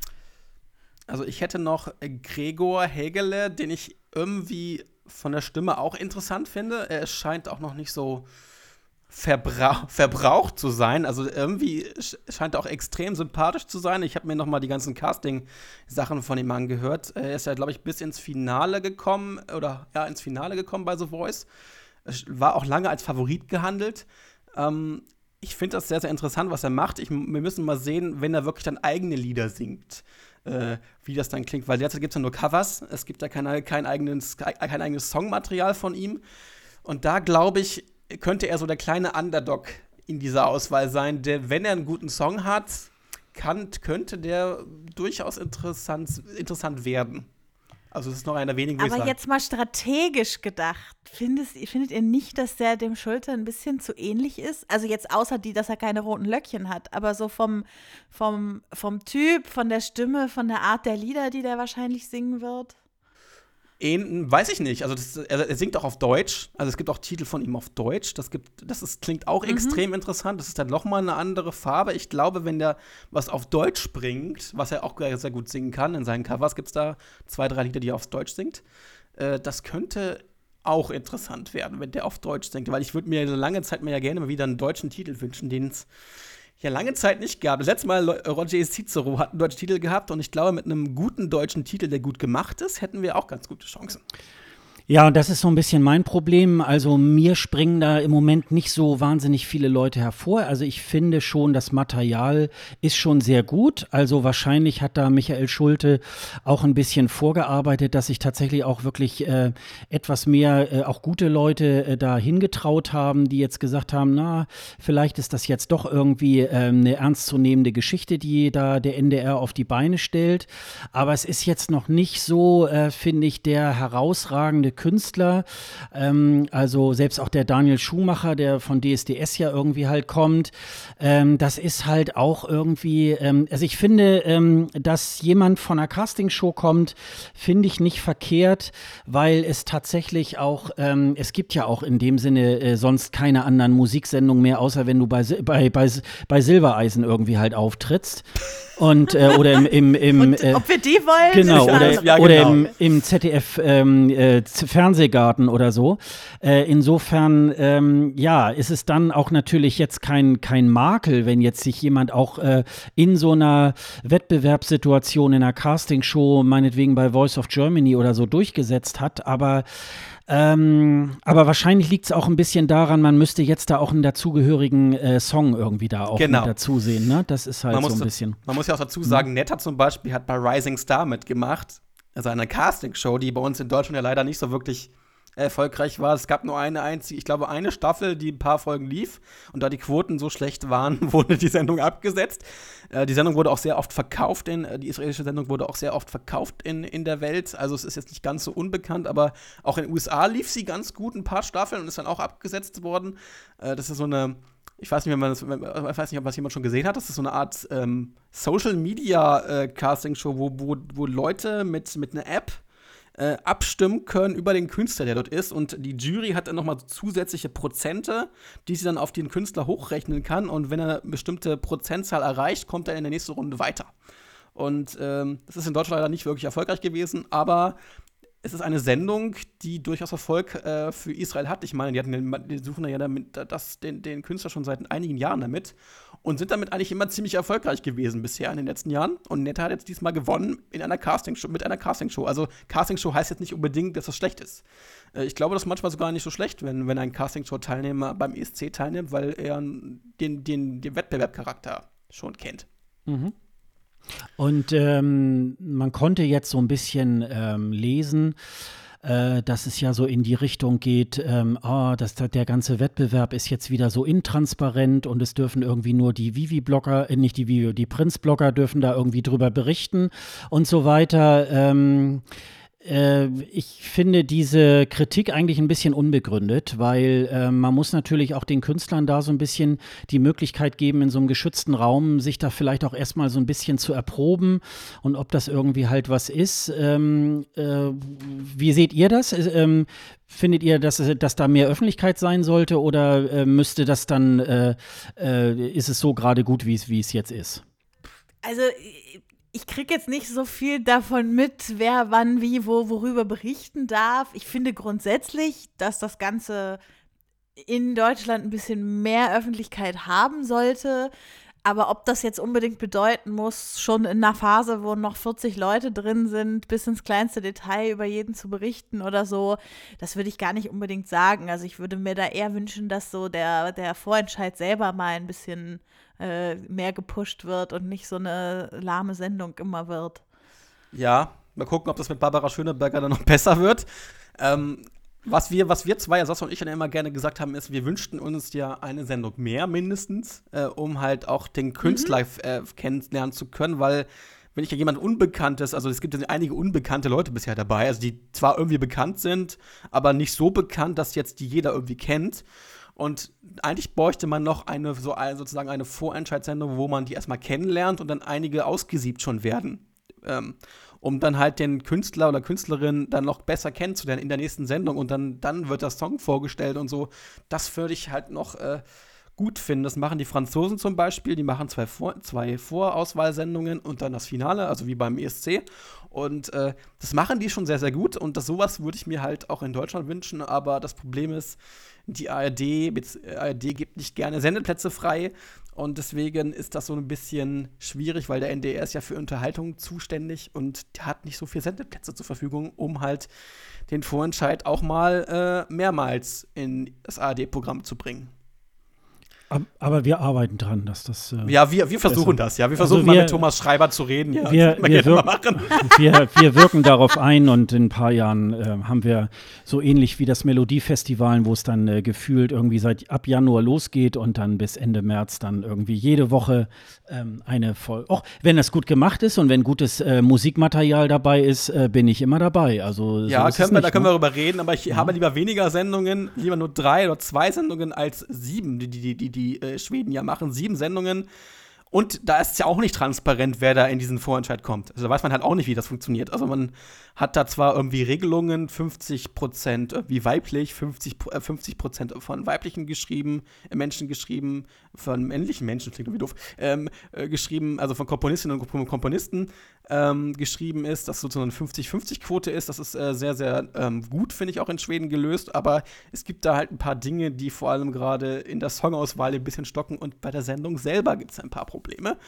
Also ich hätte noch Gregor Hägele, den ich irgendwie von der Stimme auch interessant finde. Er scheint auch noch nicht so Verbrauch, verbraucht zu sein. Also irgendwie scheint er auch extrem sympathisch zu sein. Ich habe mir noch mal die ganzen Casting-Sachen von ihm angehört. Er ist ja, glaube ich, bis ins Finale gekommen oder ja, ins Finale gekommen bei The Voice. War auch lange als Favorit gehandelt. Ähm, ich finde das sehr, sehr interessant, was er macht. Ich, wir müssen mal sehen, wenn er wirklich dann eigene Lieder singt, äh, wie das dann klingt. Weil derzeit gibt es ja nur Covers. Es gibt ja kein, kein, eigenes, kein eigenes Songmaterial von ihm. Und da, glaube ich, könnte er so der kleine Underdog in dieser Auswahl sein, der, wenn er einen guten Song hat, kann, könnte der durchaus interessant, interessant werden. Also es ist noch einer wenigen, wo ich Aber sage. jetzt mal strategisch gedacht, findet, findet ihr nicht, dass der dem Schulter ein bisschen zu ähnlich ist? Also jetzt außer die, dass er keine roten Löckchen hat, aber so vom, vom, vom Typ, von der Stimme, von der Art der Lieder, die der wahrscheinlich singen wird? Ähn, weiß ich nicht. Also das, er, er singt auch auf Deutsch. Also es gibt auch Titel von ihm auf Deutsch. Das gibt, das ist, klingt auch mhm. extrem interessant. Das ist dann noch mal eine andere Farbe. Ich glaube, wenn der was auf Deutsch bringt, was er auch sehr gut singen kann, in seinen Covers gibt es da zwei, drei Lieder, die er auf Deutsch singt. Äh, das könnte auch interessant werden, wenn der auf Deutsch singt. Weil ich würde mir eine lange Zeit mir ja gerne mal wieder einen deutschen Titel wünschen, den es ja lange Zeit nicht gab. Das letzte Mal Roger Cicero hat einen deutschen Titel gehabt und ich glaube, mit einem guten deutschen Titel, der gut gemacht ist, hätten wir auch ganz gute Chancen. Ja, und das ist so ein bisschen mein Problem. Also mir springen da im Moment nicht so wahnsinnig viele Leute hervor. Also ich finde schon, das Material ist schon sehr gut. Also wahrscheinlich hat da Michael Schulte auch ein bisschen vorgearbeitet, dass sich tatsächlich auch wirklich äh, etwas mehr äh, auch gute Leute äh, da hingetraut haben, die jetzt gesagt haben, na, vielleicht ist das jetzt doch irgendwie äh, eine ernstzunehmende Geschichte, die da der N D R auf die Beine stellt. Aber es ist jetzt noch nicht so, äh, finde ich, der herausragende Künstler, ähm, also selbst auch der Daniel Schumacher, der von D S D S ja irgendwie halt kommt, ähm, das ist halt auch irgendwie, ähm, also ich finde, ähm, dass jemand von einer Castingshow kommt, finde ich nicht verkehrt, weil es tatsächlich auch, ähm, es gibt ja auch in dem Sinne äh, sonst keine anderen Musiksendungen mehr, außer wenn du bei, bei, bei, bei Silbereisen irgendwie halt auftrittst. Und, äh, oder im, im, im Und äh, ob wir die wollen? genau, oder, ja, oder genau. im, im Z D F ähm, äh, Fernsehgarten oder so. Äh, insofern, ähm, ja, ist es dann auch natürlich jetzt kein, kein Makel, wenn jetzt sich jemand auch äh, in so einer Wettbewerbssituation, in einer Castingshow, meinetwegen bei Voice of Germany oder so durchgesetzt hat, aber Ähm, aber wahrscheinlich liegt es auch ein bisschen daran, man müsste jetzt da auch einen dazugehörigen äh, Song irgendwie da auch genau. mit dazu sehen, ne? Das ist halt man so muss, ein bisschen. Man muss ja auch dazu sagen, mhm. Netta zum Beispiel hat bei Rising Star mitgemacht, also einer Castingshow, die bei uns in Deutschland ja leider nicht so wirklich erfolgreich war. Es gab nur eine einzige, ich glaube, eine Staffel, die ein paar Folgen lief. Und da die Quoten so schlecht waren, wurde die Sendung abgesetzt. Äh, die Sendung wurde auch sehr oft verkauft, in, die israelische Sendung wurde auch sehr oft verkauft in, in der Welt. Also es ist jetzt nicht ganz so unbekannt, aber auch in den U S A lief sie ganz gut, ein paar Staffeln, und ist dann auch abgesetzt worden. Äh, das ist so eine, ich weiß nicht, wenn man das, ich weiß nicht, ob das jemand schon gesehen hat, das ist so eine Art ähm, Social-Media-Casting-Show, äh, wo, wo, wo Leute mit, mit einer App Äh, abstimmen können über den Künstler, der dort ist. Und die Jury hat dann nochmal zusätzliche Prozente, die sie dann auf den Künstler hochrechnen kann. Und wenn er eine bestimmte Prozentzahl erreicht, kommt er in der nächsten Runde weiter. Und ähm, das ist in Deutschland leider nicht wirklich erfolgreich gewesen, aber es ist eine Sendung, die durchaus Erfolg äh, für Israel hat. Ich meine, die, hatten, die suchen ja damit, das, den, den Künstler schon seit einigen Jahren damit und sind damit eigentlich immer ziemlich erfolgreich gewesen bisher in den letzten Jahren. Und Netta hat jetzt diesmal gewonnen in einer Castingshow, mit einer Castingshow. Also Castingshow heißt jetzt nicht unbedingt, dass das schlecht ist. Äh, ich glaube, das ist manchmal sogar nicht so schlecht, wenn, wenn ein Castingshow-Teilnehmer beim E S C teilnimmt, weil er den, den, den Wettbewerbscharakter schon kennt. Mhm. Und ähm, man konnte jetzt so ein bisschen ähm, lesen, äh, dass es ja so in die Richtung geht, ähm, oh, dass da, der ganze Wettbewerb ist jetzt wieder so intransparent und es dürfen irgendwie nur die Vivi-Blogger, äh, nicht die Vivi, die Prinz-Blogger dürfen da irgendwie drüber berichten und so weiter. Ähm, Äh, ich finde diese Kritik eigentlich ein bisschen unbegründet, weil äh, man muss natürlich auch den Künstlern da so ein bisschen die Möglichkeit geben, in so einem geschützten Raum sich da vielleicht auch erstmal so ein bisschen zu erproben und ob das irgendwie halt was ist. Ähm, äh, wie seht ihr das? Ähm, findet ihr, dass, dass da mehr Öffentlichkeit sein sollte oder äh, müsste das dann, äh, äh, ist es so gerade gut, wie es wie es jetzt ist? Also ich kriege jetzt nicht so viel davon mit, wer wann wie wo worüber berichten darf. Ich finde grundsätzlich, dass das Ganze in Deutschland ein bisschen mehr Öffentlichkeit haben sollte. Aber ob das jetzt unbedingt bedeuten muss, schon in einer Phase, wo noch vierzig Leute drin sind, bis ins kleinste Detail über jeden zu berichten oder so, das würde ich gar nicht unbedingt sagen. Also ich würde mir da eher wünschen, dass so der, der Vorentscheid selber mal ein bisschen äh, mehr gepusht wird und nicht so eine lahme Sendung immer wird. Ja, mal gucken, ob das mit Barbara Schöneberger dann noch besser wird. Ähm, Was wir, was wir zwei, Sascha und ich, dann immer gerne gesagt haben, ist, wir wünschten uns ja eine Sendung mehr mindestens, äh, um halt auch den Künstler mhm. äh, kennenlernen zu können, weil wenn ich ja jemand Unbekanntes, also es gibt ja einige unbekannte Leute bisher dabei, also die zwar irgendwie bekannt sind, aber nicht so bekannt, dass jetzt die jeder irgendwie kennt. Und eigentlich bräuchte man noch eine, so eine, sozusagen eine Vorentscheidssendung, wo man die erstmal kennenlernt und dann einige ausgesiebt schon werden. Ähm, um dann halt den Künstler oder Künstlerin dann noch besser kennenzulernen in der nächsten Sendung und dann, dann wird der Song vorgestellt und so. Das würde ich halt noch äh, gut finden. Das machen die Franzosen zum Beispiel, die machen zwei, Vor- zwei Vorauswahlsendungen und dann das Finale, also wie beim E S C. Und äh, das machen die schon sehr, sehr gut und das, sowas würde ich mir halt auch in Deutschland wünschen, aber das Problem ist, die A R D, A R D gibt nicht gerne Sendeplätze frei und deswegen ist das so ein bisschen schwierig, weil der N D R ist ja für Unterhaltung zuständig und der hat nicht so viele Sendeplätze zur Verfügung, um halt den Vorentscheid auch mal äh, mehrmals in das A R D-Programm zu bringen. Aber wir arbeiten dran, dass das. Äh, ja, wir, wir versuchen besser. das, ja. Wir versuchen also wir, mal mit Thomas Schreiber zu reden. Ja, wir, wir, wirken, wir, wir wirken darauf ein und in ein paar Jahren äh, haben wir so ähnlich wie das Melodiefestival, wo es dann äh, gefühlt irgendwie seit ab Januar losgeht und dann bis Ende März dann irgendwie jede Woche ähm, eine Folge. Auch wenn das gut gemacht ist und wenn gutes äh, Musikmaterial dabei ist, äh, bin ich immer dabei. Also, ja, so können wir, nicht, da können ne? wir darüber reden, aber ich ja. habe lieber weniger Sendungen, lieber nur drei oder zwei Sendungen als sieben, die die, die, die die äh, Schweden ja machen, sieben Sendungen. Und da ist es ja auch nicht transparent, wer da in diesen Vorentscheid kommt. Also da weiß man halt auch nicht, wie das funktioniert. Also man hat da zwar irgendwie Regelungen, fünfzig Prozent irgendwie weiblich, fünfzig Prozent von weiblichen geschrieben, äh, Menschen geschrieben, von männlichen Menschen, klingt irgendwie doof, ähm, äh, geschrieben, also von Komponistinnen und Komponisten ähm, geschrieben ist, dass sozusagen eine fünfzig fünfzig Quote ist. Das ist äh, sehr, sehr ähm, gut, finde ich, auch in Schweden gelöst. Aber es gibt da halt ein paar Dinge, die vor allem gerade in der Songauswahl ein bisschen stocken. Und bei der Sendung selber gibt es ein paar Probleme.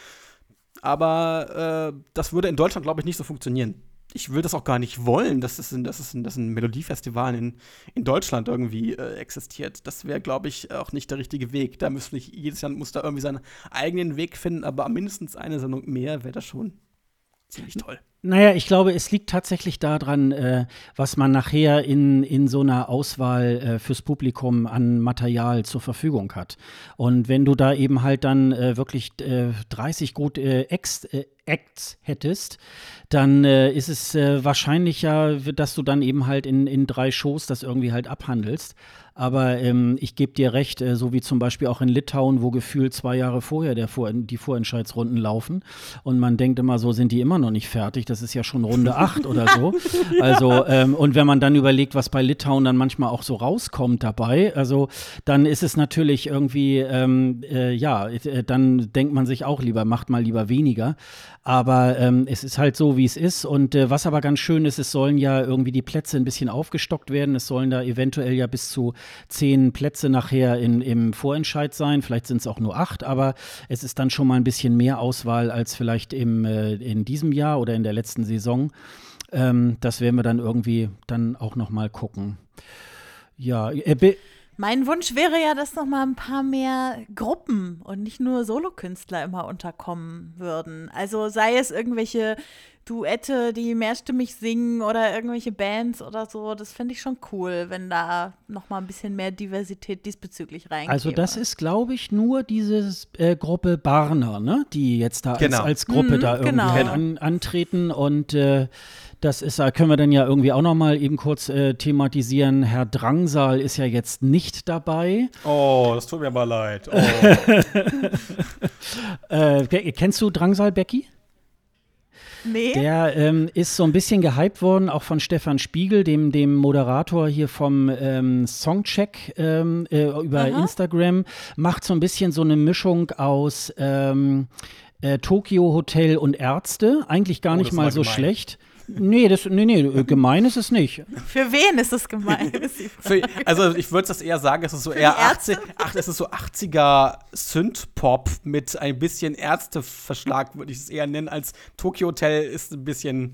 Aber äh, das würde in Deutschland, glaube ich, nicht so funktionieren. Ich würde das auch gar nicht wollen, dass es ein, dass es ein, dass ein Melodiefestival in, in Deutschland irgendwie äh, existiert. Das wäre, glaube ich, auch nicht der richtige Weg. Da müsste ich, jedes Jahr muss da irgendwie seinen eigenen Weg finden, aber mindestens eine Sendung mehr wäre das schon ziemlich toll. Naja, ich glaube, es liegt tatsächlich daran, äh, was man nachher in, in so einer Auswahl äh, fürs Publikum an Material zur Verfügung hat. Und wenn du da eben halt dann äh, wirklich äh, dreißig gut äh, Acts, äh, Acts hättest, dann äh, ist es äh, wahrscheinlicher, dass du dann eben halt in, in drei Shows das irgendwie halt abhandelst. Aber ähm, ich gebe dir recht, äh, so wie zum Beispiel auch in Litauen, wo gefühlt zwei Jahre vorher der Vor- die Vorentscheidsrunden laufen. Und man denkt immer so, sind die immer noch nicht fertig? Das ist ja schon Runde acht oder so. Ja. Also, ähm, und wenn man dann überlegt, was bei Litauen dann manchmal auch so rauskommt dabei, also dann ist es natürlich irgendwie, ähm, äh, ja, äh, dann denkt man sich auch lieber, macht mal lieber weniger. Aber ähm, es ist halt so, wie es ist. Und äh, was aber ganz schön ist, es sollen ja irgendwie die Plätze ein bisschen aufgestockt werden. Es sollen da eventuell ja bis zu zehn Plätze nachher in, im Vorentscheid sein. Vielleicht sind es auch nur acht, aber es ist dann schon mal ein bisschen mehr Auswahl als vielleicht im, äh, in diesem Jahr oder in der letzten Saison. Ähm, das werden wir dann irgendwie dann auch noch mal gucken. Ja, äh, Mein Wunsch wäre ja, dass noch mal ein paar mehr Gruppen und nicht nur Solokünstler immer unterkommen würden. Also sei es irgendwelche Duette, die mehrstimmig singen oder irgendwelche Bands oder so. Das finde ich schon cool, wenn da noch mal ein bisschen mehr Diversität diesbezüglich reinkäme. Also das ist, glaube ich, nur diese äh, Gruppe Barner, ne? Die jetzt da Genau. als, als Gruppe Mhm, da irgendwie genau. an, antreten und äh, das ist, da können wir dann ja irgendwie auch noch mal eben kurz äh, thematisieren. Herr Drangsal ist ja jetzt nicht dabei. Oh, das tut mir aber leid. Oh. äh, kennst du Drangsal, Becky? Nee. Der ähm, ist so ein bisschen gehypt worden, auch von Stefan Spiegel, dem, dem Moderator hier vom ähm, Songcheck ähm, äh, über Aha. Instagram. Macht so ein bisschen so eine Mischung aus ähm, äh, Tokyo Hotel und Ärzte. Eigentlich gar Oh, nicht das mal war so gemein. schlecht. Nee, das, nee, nee, äh, gemein ist es nicht. Für wen ist das gemein? Ist die Frage. Für, also ich würde das eher sagen, es ist so Für eher die Ärzte? achtzig, ach, es ist so achtziger Synth-Pop mit ein bisschen Ärzteverschlag, würde ich es eher nennen, als Tokyo Hotel ist ein bisschen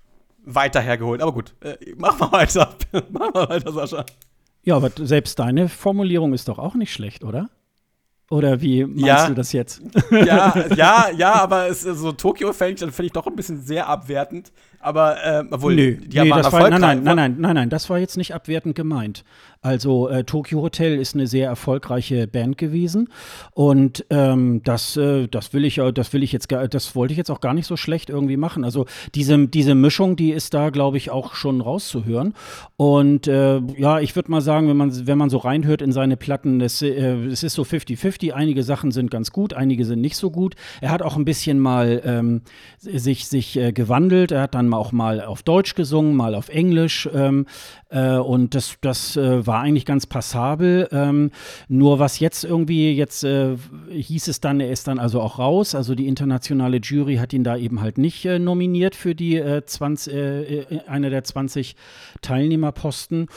weiter hergeholt. Aber gut, äh, mach mal weiter. Mach mal weiter, Sascha. Ja, aber selbst deine Formulierung ist doch auch nicht schlecht, oder? Oder wie meinst Ja. du das jetzt? Ja, ja, ja, aber es, so Tokyo fände ich, dann finde ich doch ein bisschen sehr abwertend. Aber, äh, obwohl, Nö, die nee, waren das war, erfolgreich. nein, nein, nein, nein, nein, nein, das war jetzt nicht abwertend gemeint. Also äh, Tokyo Hotel ist eine sehr erfolgreiche Band gewesen und ähm, das, äh, das will ich, äh, das will ich jetzt, gar, das wollte ich jetzt auch gar nicht so schlecht irgendwie machen. Also diese, diese Mischung, die ist da, glaube ich, auch schon rauszuhören. Und äh, ja, ich würde mal sagen, wenn man, wenn man so reinhört in seine Platten, das, äh, es ist so fifty fifty. Einige Sachen sind ganz gut, einige sind nicht so gut. Er hat auch ein bisschen mal ähm, sich, sich äh, gewandelt. Er hat dann auch mal auf Deutsch gesungen, mal auf Englisch. Ähm, äh, und das, das äh, war eigentlich ganz passabel. Ähm, nur was jetzt irgendwie, jetzt äh, hieß es dann, er ist dann also auch raus. Also die internationale Jury hat ihn da eben halt nicht äh, nominiert für die äh, zwanzig, äh, eine der zwanzig Teilnehmerposten.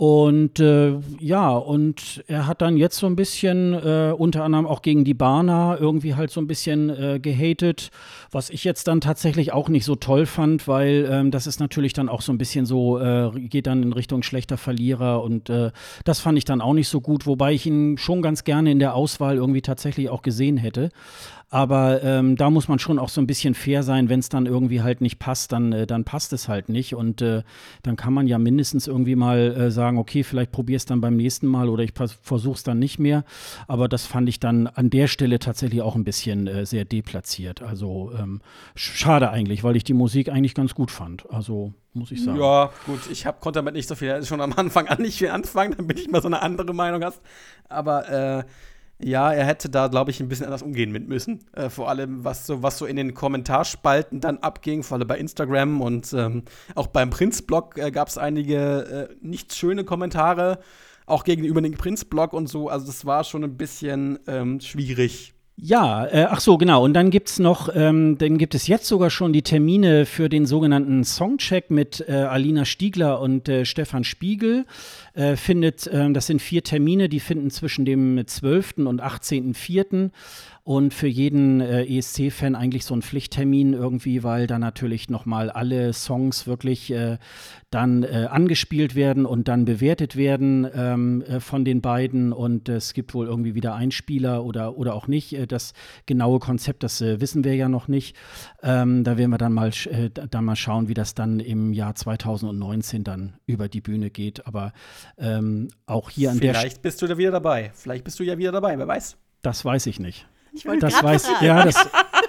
Und äh, ja, und er hat dann jetzt so ein bisschen, äh, unter anderem auch gegen die Barner, irgendwie halt so ein bisschen äh, gehatet, was ich jetzt dann tatsächlich auch nicht so toll fand, weil ähm, das ist natürlich dann auch so ein bisschen so, äh, geht dann in Richtung schlechter Verlierer und äh, das fand ich dann auch nicht so gut, wobei ich ihn schon ganz gerne in der Auswahl irgendwie tatsächlich auch gesehen hätte. Aber ähm, da muss man schon auch so ein bisschen fair sein, wenn es dann irgendwie halt nicht passt, dann, äh, dann passt es halt nicht. Und äh, dann kann man ja mindestens irgendwie mal äh, sagen, okay, vielleicht probier es dann beim nächsten Mal oder ich versuche es dann nicht mehr. Aber das fand ich dann an der Stelle tatsächlich auch ein bisschen äh, sehr deplatziert. Also ähm, schade eigentlich, weil ich die Musik eigentlich ganz gut fand. Also muss ich sagen. Ja, gut, ich hab, konnte damit nicht so viel, schon am Anfang an nicht viel anfangen, damit ich mal so eine andere Meinung hast. Aber äh, ja, er hätte da, glaube ich, ein bisschen anders umgehen mit müssen. Äh, vor allem, was so, was so in den Kommentarspalten dann abging, vor allem bei Instagram und ähm, auch beim Prinz-Blog äh, gab es einige äh, nicht schöne Kommentare, auch gegenüber dem Prinz-Blog und so. Also das war schon ein bisschen ähm, schwierig. Ja, äh, ach so, genau. Und dann gibt's noch, ähm, dann gibt es jetzt sogar schon die Termine für den sogenannten Songcheck mit äh, Alina Stiegler und äh, Stefan Spiegel. Äh, findet, äh, das sind vier Termine, die finden zwischen dem zwölften und achtzehnten vierten Und für jeden äh, E S C-Fan eigentlich so ein Pflichttermin irgendwie, weil da natürlich nochmal alle Songs wirklich äh, dann äh, angespielt werden und dann bewertet werden ähm, äh, von den beiden. Und äh, es gibt wohl irgendwie wieder Einspieler oder, oder auch nicht. Äh, das genaue Konzept, das äh, wissen wir ja noch nicht. Ähm, da werden wir dann mal, äh, dann mal schauen, wie das dann im Jahr zweitausendneunzehn dann über die Bühne geht. Aber ähm, auch hier an der Stelle. Vielleicht bist du da wieder dabei. Vielleicht bist du ja wieder dabei, wer weiß. Das weiß ich nicht. Ich wollte Das grad weiß fragen. ja, das.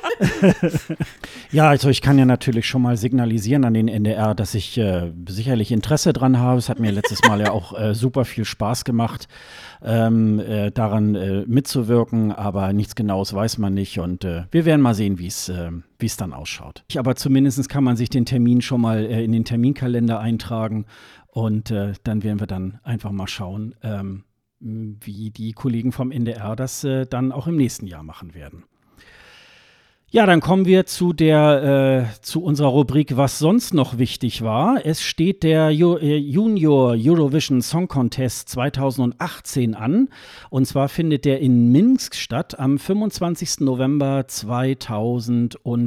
Ja, also ich kann ja natürlich schon mal signalisieren an den N D R, dass ich äh, sicherlich Interesse dran habe. Es hat mir letztes Mal ja auch äh, super viel Spaß gemacht, ähm, äh, daran äh, mitzuwirken, aber nichts Genaues weiß man nicht und äh, wir werden mal sehen, wie es äh, wie es dann ausschaut. Aber zumindest kann man sich den Termin schon mal äh, in den Terminkalender eintragen und äh, dann werden wir dann einfach mal schauen, ähm, wie die Kollegen vom N D R das äh, dann auch im nächsten Jahr machen werden. Ja, dann kommen wir zu der äh, zu unserer Rubrik, was sonst noch wichtig war. Es steht der Ju- äh, Junior Eurovision Song Contest zweitausendachtzehn an. Und zwar findet der in Minsk statt am fünfundzwanzigsten November zweitausendachtzehn.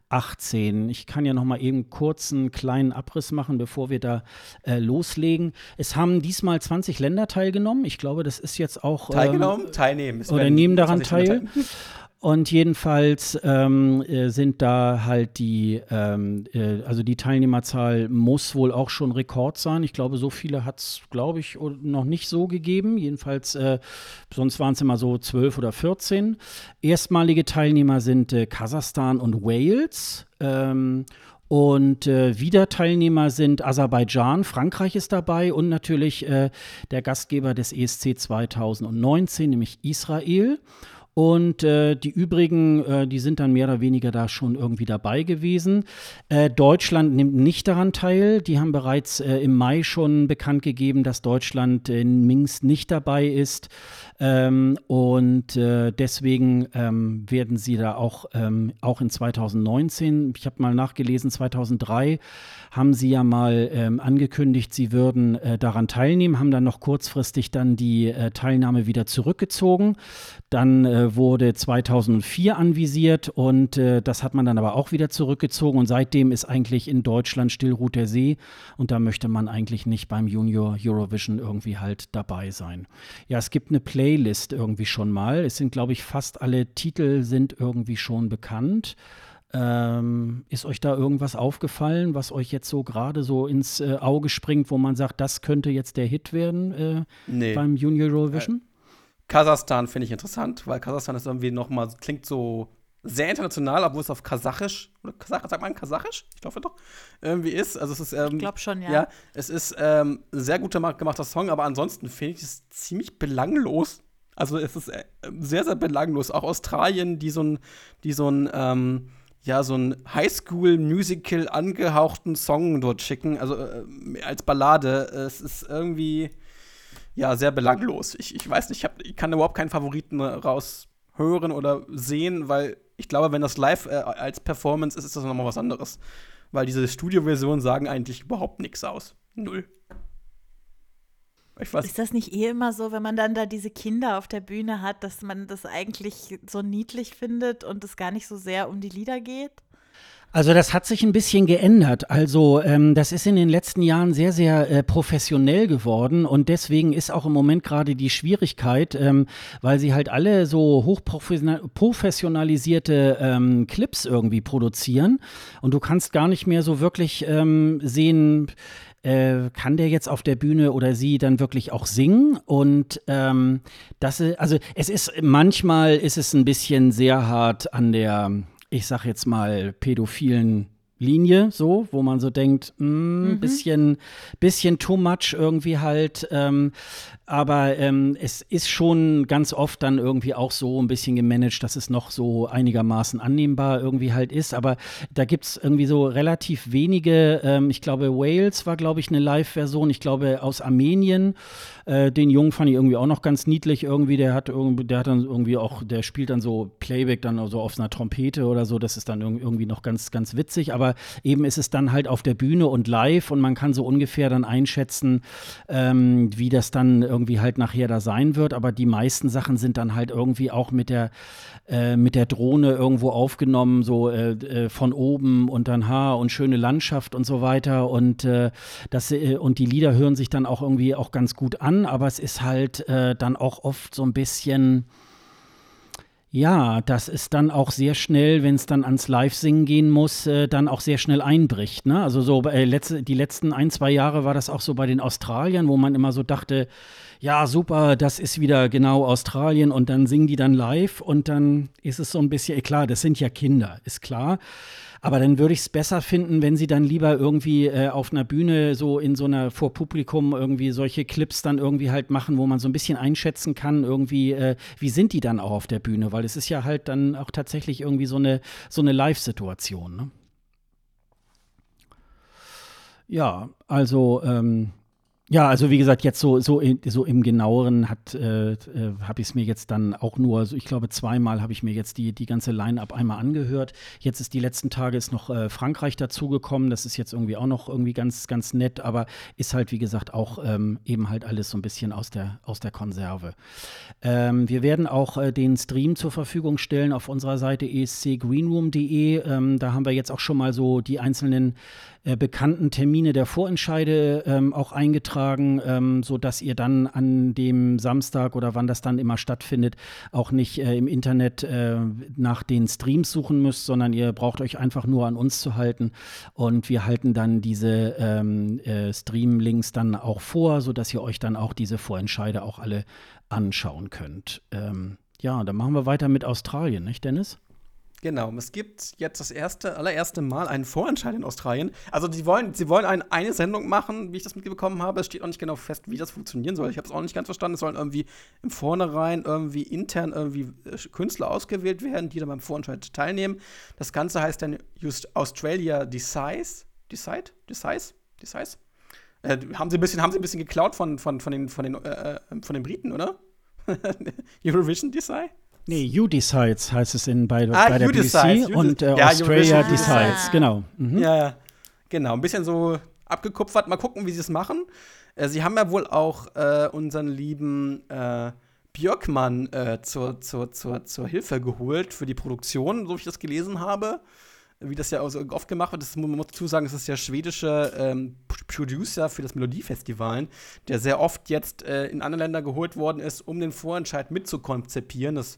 achtzehn. Ich kann ja noch mal eben kurz einen kleinen Abriss machen, bevor wir da äh, loslegen. Es haben diesmal zwanzig Länder teilgenommen. Ich glaube, das ist jetzt auch… Teilgenommen? Ähm, Teilnehmen. Es oder werden nehmen daran zwanzig teil. Und jedenfalls ähm, äh, sind da halt die, ähm, äh, also die Teilnehmerzahl muss wohl auch schon Rekord sein. Ich glaube, so viele hat es, glaube ich, noch nicht so gegeben. Jedenfalls, äh, sonst waren es immer so zwölf oder vierzehn. Erstmalige Teilnehmer sind äh, Kasachstan und Wales. Ähm, Und äh, Wiederteilnehmer sind Aserbaidschan, Frankreich ist dabei und natürlich äh, der Gastgeber des E S C zweitausendneunzehn, nämlich Israel. Und äh, die übrigen, äh, die sind dann mehr oder weniger da schon irgendwie dabei gewesen. Äh, Deutschland nimmt nicht daran teil. Die haben bereits äh, im Mai schon bekannt gegeben, dass Deutschland in Minsk nicht dabei ist. Ähm, und äh, deswegen ähm, werden sie da auch, ähm, auch in zweitausendneunzehn, ich habe mal nachgelesen, zweitausenddrei haben sie ja mal ähm, angekündigt, sie würden äh, daran teilnehmen, haben dann noch kurzfristig dann die äh, Teilnahme wieder zurückgezogen. Dann äh, wurde zweitausendvier anvisiert und äh, das hat man dann aber auch wieder zurückgezogen und seitdem ist eigentlich in Deutschland still ruht der See und da möchte man eigentlich nicht beim Junior Eurovision irgendwie halt dabei sein. Ja, es gibt eine Playlist irgendwie schon mal. Es sind, glaube ich, fast alle Titel sind irgendwie schon bekannt. Ähm, ist euch da irgendwas aufgefallen, was euch jetzt so gerade so ins äh, Auge springt, wo man sagt, das könnte jetzt der Hit werden äh, nee. beim Junior Eurovision? Äh, Kasachstan finde ich interessant, weil Kasachstan ist irgendwie noch mal, klingt so sehr international, obwohl es auf Kasachisch, oder Kasach, sagt man Kasachisch? Ich glaube doch, irgendwie ist. Also es ist, ähm, ich glaube schon, ja. Ja, es ist ähm, ein sehr guter gemachter Song, aber ansonsten finde ich es ziemlich belanglos. Also es ist äh, sehr, sehr belanglos. Auch Australien, die so ein, die so ein, ähm, ja, so ein Highschool-Musical angehauchten Song dort schicken, also äh, als Ballade. Es ist irgendwie, ja, sehr belanglos. Ich, ich weiß nicht, ich, hab, ich kann überhaupt keinen Favoriten raushören oder sehen, weil ich glaube, wenn das live äh, als Performance ist, ist das nochmal was anderes. Weil diese Studio-Versionen sagen eigentlich überhaupt nichts aus. Null. Ich weiß. Ist das nicht eh immer so, wenn man dann da diese Kinder auf der Bühne hat, dass man das eigentlich so niedlich findet und es gar nicht so sehr um die Lieder geht? Also das hat sich ein bisschen geändert. Also ähm, das ist in den letzten Jahren sehr, sehr äh, professionell geworden und deswegen ist auch im Moment gerade die Schwierigkeit, ähm, weil sie halt alle so hochprofessionalisierte ähm, Clips irgendwie produzieren und du kannst gar nicht mehr so wirklich ähm, sehen, Äh, kann der jetzt auf der Bühne oder sie dann wirklich auch singen? Und ähm, das, also es ist, manchmal ist es ein bisschen sehr hart an der, ich sag jetzt mal, pädophilen Linie, so, wo man so denkt, mh, mhm. bisschen, bisschen too much irgendwie halt. Ähm, aber ähm, es ist schon ganz oft dann irgendwie auch so ein bisschen gemanagt, dass es noch so einigermaßen annehmbar irgendwie halt ist. Aber da gibt es irgendwie so relativ wenige, ähm, ich glaube, Wales war, glaube ich, eine Live-Version. Ich glaube, aus Armenien. Äh, den Jungen fand ich irgendwie auch noch ganz niedlich irgendwie. Der hat irgendwie, der hat dann irgendwie auch, der spielt dann so Playback dann so auf einer Trompete oder so. Das ist dann irgendwie noch ganz, ganz witzig. Aber eben ist es dann halt auf der Bühne und live und man kann so ungefähr dann einschätzen, ähm, wie das dann irgendwie halt nachher da sein wird. Aber die meisten Sachen sind dann halt irgendwie auch mit der, äh, mit der Drohne irgendwo aufgenommen, so äh, äh, von oben und dann ha und schöne Landschaft und so weiter. Und, äh, das, äh, und die Lieder hören sich dann auch irgendwie auch ganz gut an, aber es ist halt äh, dann auch oft so ein bisschen. Ja, das ist dann auch sehr schnell, wenn es dann ans Live-Singen gehen muss, äh, dann auch sehr schnell einbricht. Ne? Also so äh, letzte, die letzten ein, zwei Jahre war das auch so bei den Australiern, wo man immer so dachte, ja super, das ist wieder genau Australien und dann singen die dann live und dann ist es so ein bisschen, klar, das sind ja Kinder, ist klar. Aber dann würde ich es besser finden, wenn sie dann lieber irgendwie äh, auf einer Bühne so in so einer vor Publikum irgendwie solche Clips dann irgendwie halt machen, wo man so ein bisschen einschätzen kann, irgendwie, äh, wie sind die dann auch auf der Bühne? Weil es ist ja halt dann auch tatsächlich irgendwie so eine, so eine Live-Situation, ne? Ja, also ähm, Ja, also wie gesagt, jetzt so, so, in, so im Genaueren hat, äh, äh, habe ich es mir jetzt dann auch nur, so ich glaube zweimal habe ich mir jetzt die, die ganze Line-Up einmal angehört. Jetzt ist die letzten Tage ist noch äh, Frankreich dazugekommen. Das ist jetzt irgendwie auch noch irgendwie ganz, ganz nett, aber ist halt wie gesagt auch ähm, eben halt alles so ein bisschen aus der, aus der Konserve. Ähm, wir werden auch äh, den Stream zur Verfügung stellen auf unserer Seite e s c greenroom punkt d e. Ähm, da haben wir jetzt auch schon mal so die einzelnen äh, bekannten Termine der Vorentscheide ähm, auch eingetragen, ähm, sodass ihr dann an dem Samstag oder wann das dann immer stattfindet, auch nicht äh, im Internet äh, nach den Streams suchen müsst, sondern ihr braucht euch einfach nur an uns zu halten und wir halten dann diese ähm, äh, Stream-Links dann auch vor, sodass ihr euch dann auch diese Vorentscheide auch alle anschauen könnt. Ähm, ja, dann machen wir weiter mit Australien, nicht, Dennis? Genau, es gibt jetzt das erste, allererste Mal einen Vorentscheid in Australien. Also sie wollen, sie wollen ein, eine Sendung machen, wie ich das mitbekommen habe. Es steht auch nicht genau fest, wie das funktionieren soll. Ich habe es auch nicht ganz verstanden. Es sollen irgendwie im Vornherein irgendwie intern irgendwie Künstler ausgewählt werden, die dann beim Vorentscheid teilnehmen. Das Ganze heißt dann Just Australia Decides. Decide? Decides? Decides? Äh, haben sie ein bisschen, haben sie ein bisschen geklaut von, von, von den, von den, äh, von den Briten, oder? Eurovision Decide? Nee, You Decides heißt es in, bei, ah, bei der You B B C Decides, und äh, ja, Australia Decides, Decides, genau. Mhm. Ja, ja, genau. Ein bisschen so abgekupfert. Mal gucken, wie sie es machen. Äh, sie haben ja wohl auch äh, unseren lieben äh, Björkman äh, zur, zur, zur, zur Hilfe geholt für die Produktion, so wie ich das gelesen habe. Wie das ja so oft gemacht wird. Das muss man dazu sagen, es ist der schwedische ähm, Producer für das Melodiefestival, der sehr oft jetzt äh, in andere Länder geholt worden ist, um den Vorentscheid mitzukonzipieren. Das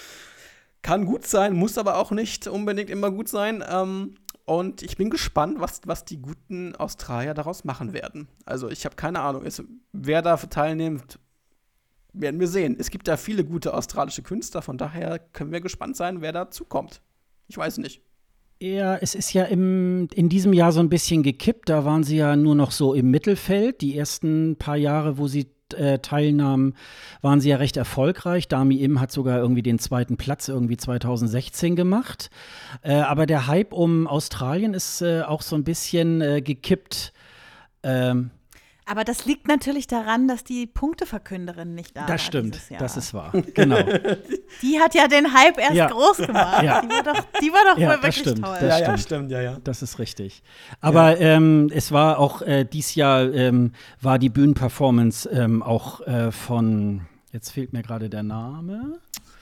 kann gut sein, muss aber auch nicht unbedingt immer gut sein. Ähm, und ich bin gespannt, was, was die guten Australier daraus machen werden. Also ich habe keine Ahnung, es, wer da teilnimmt, werden wir sehen. Es gibt da viele gute australische Künstler, von daher können wir gespannt sein, wer dazu kommt. Ich weiß nicht. Ja, es ist ja im, in diesem Jahr so ein bisschen gekippt. Da waren sie ja nur noch so im Mittelfeld. Die ersten paar Jahre, wo sie äh, teilnahmen, waren sie ja recht erfolgreich. Dami Im hat sogar irgendwie den zweiten Platz irgendwie zwanzig sechzehn gemacht. Äh, aber der Hype um Australien ist äh, auch so ein bisschen äh, gekippt. Ähm, Aber das liegt natürlich daran, dass die Punkteverkünderin nicht da war. Das stimmt, dieses Jahr. das ist wahr. Genau. Die hat ja den Hype erst Ja. groß gemacht. Ja. Die war doch, die war doch Ja, wohl das wirklich stimmt, toll. das ja, ja, stimmt. stimmt, ja, ja. Das ist richtig. Aber ähm, es war auch äh, dieses Jahr ähm, war die Bühnenperformance ähm, auch äh, von, jetzt fehlt mir gerade der Name.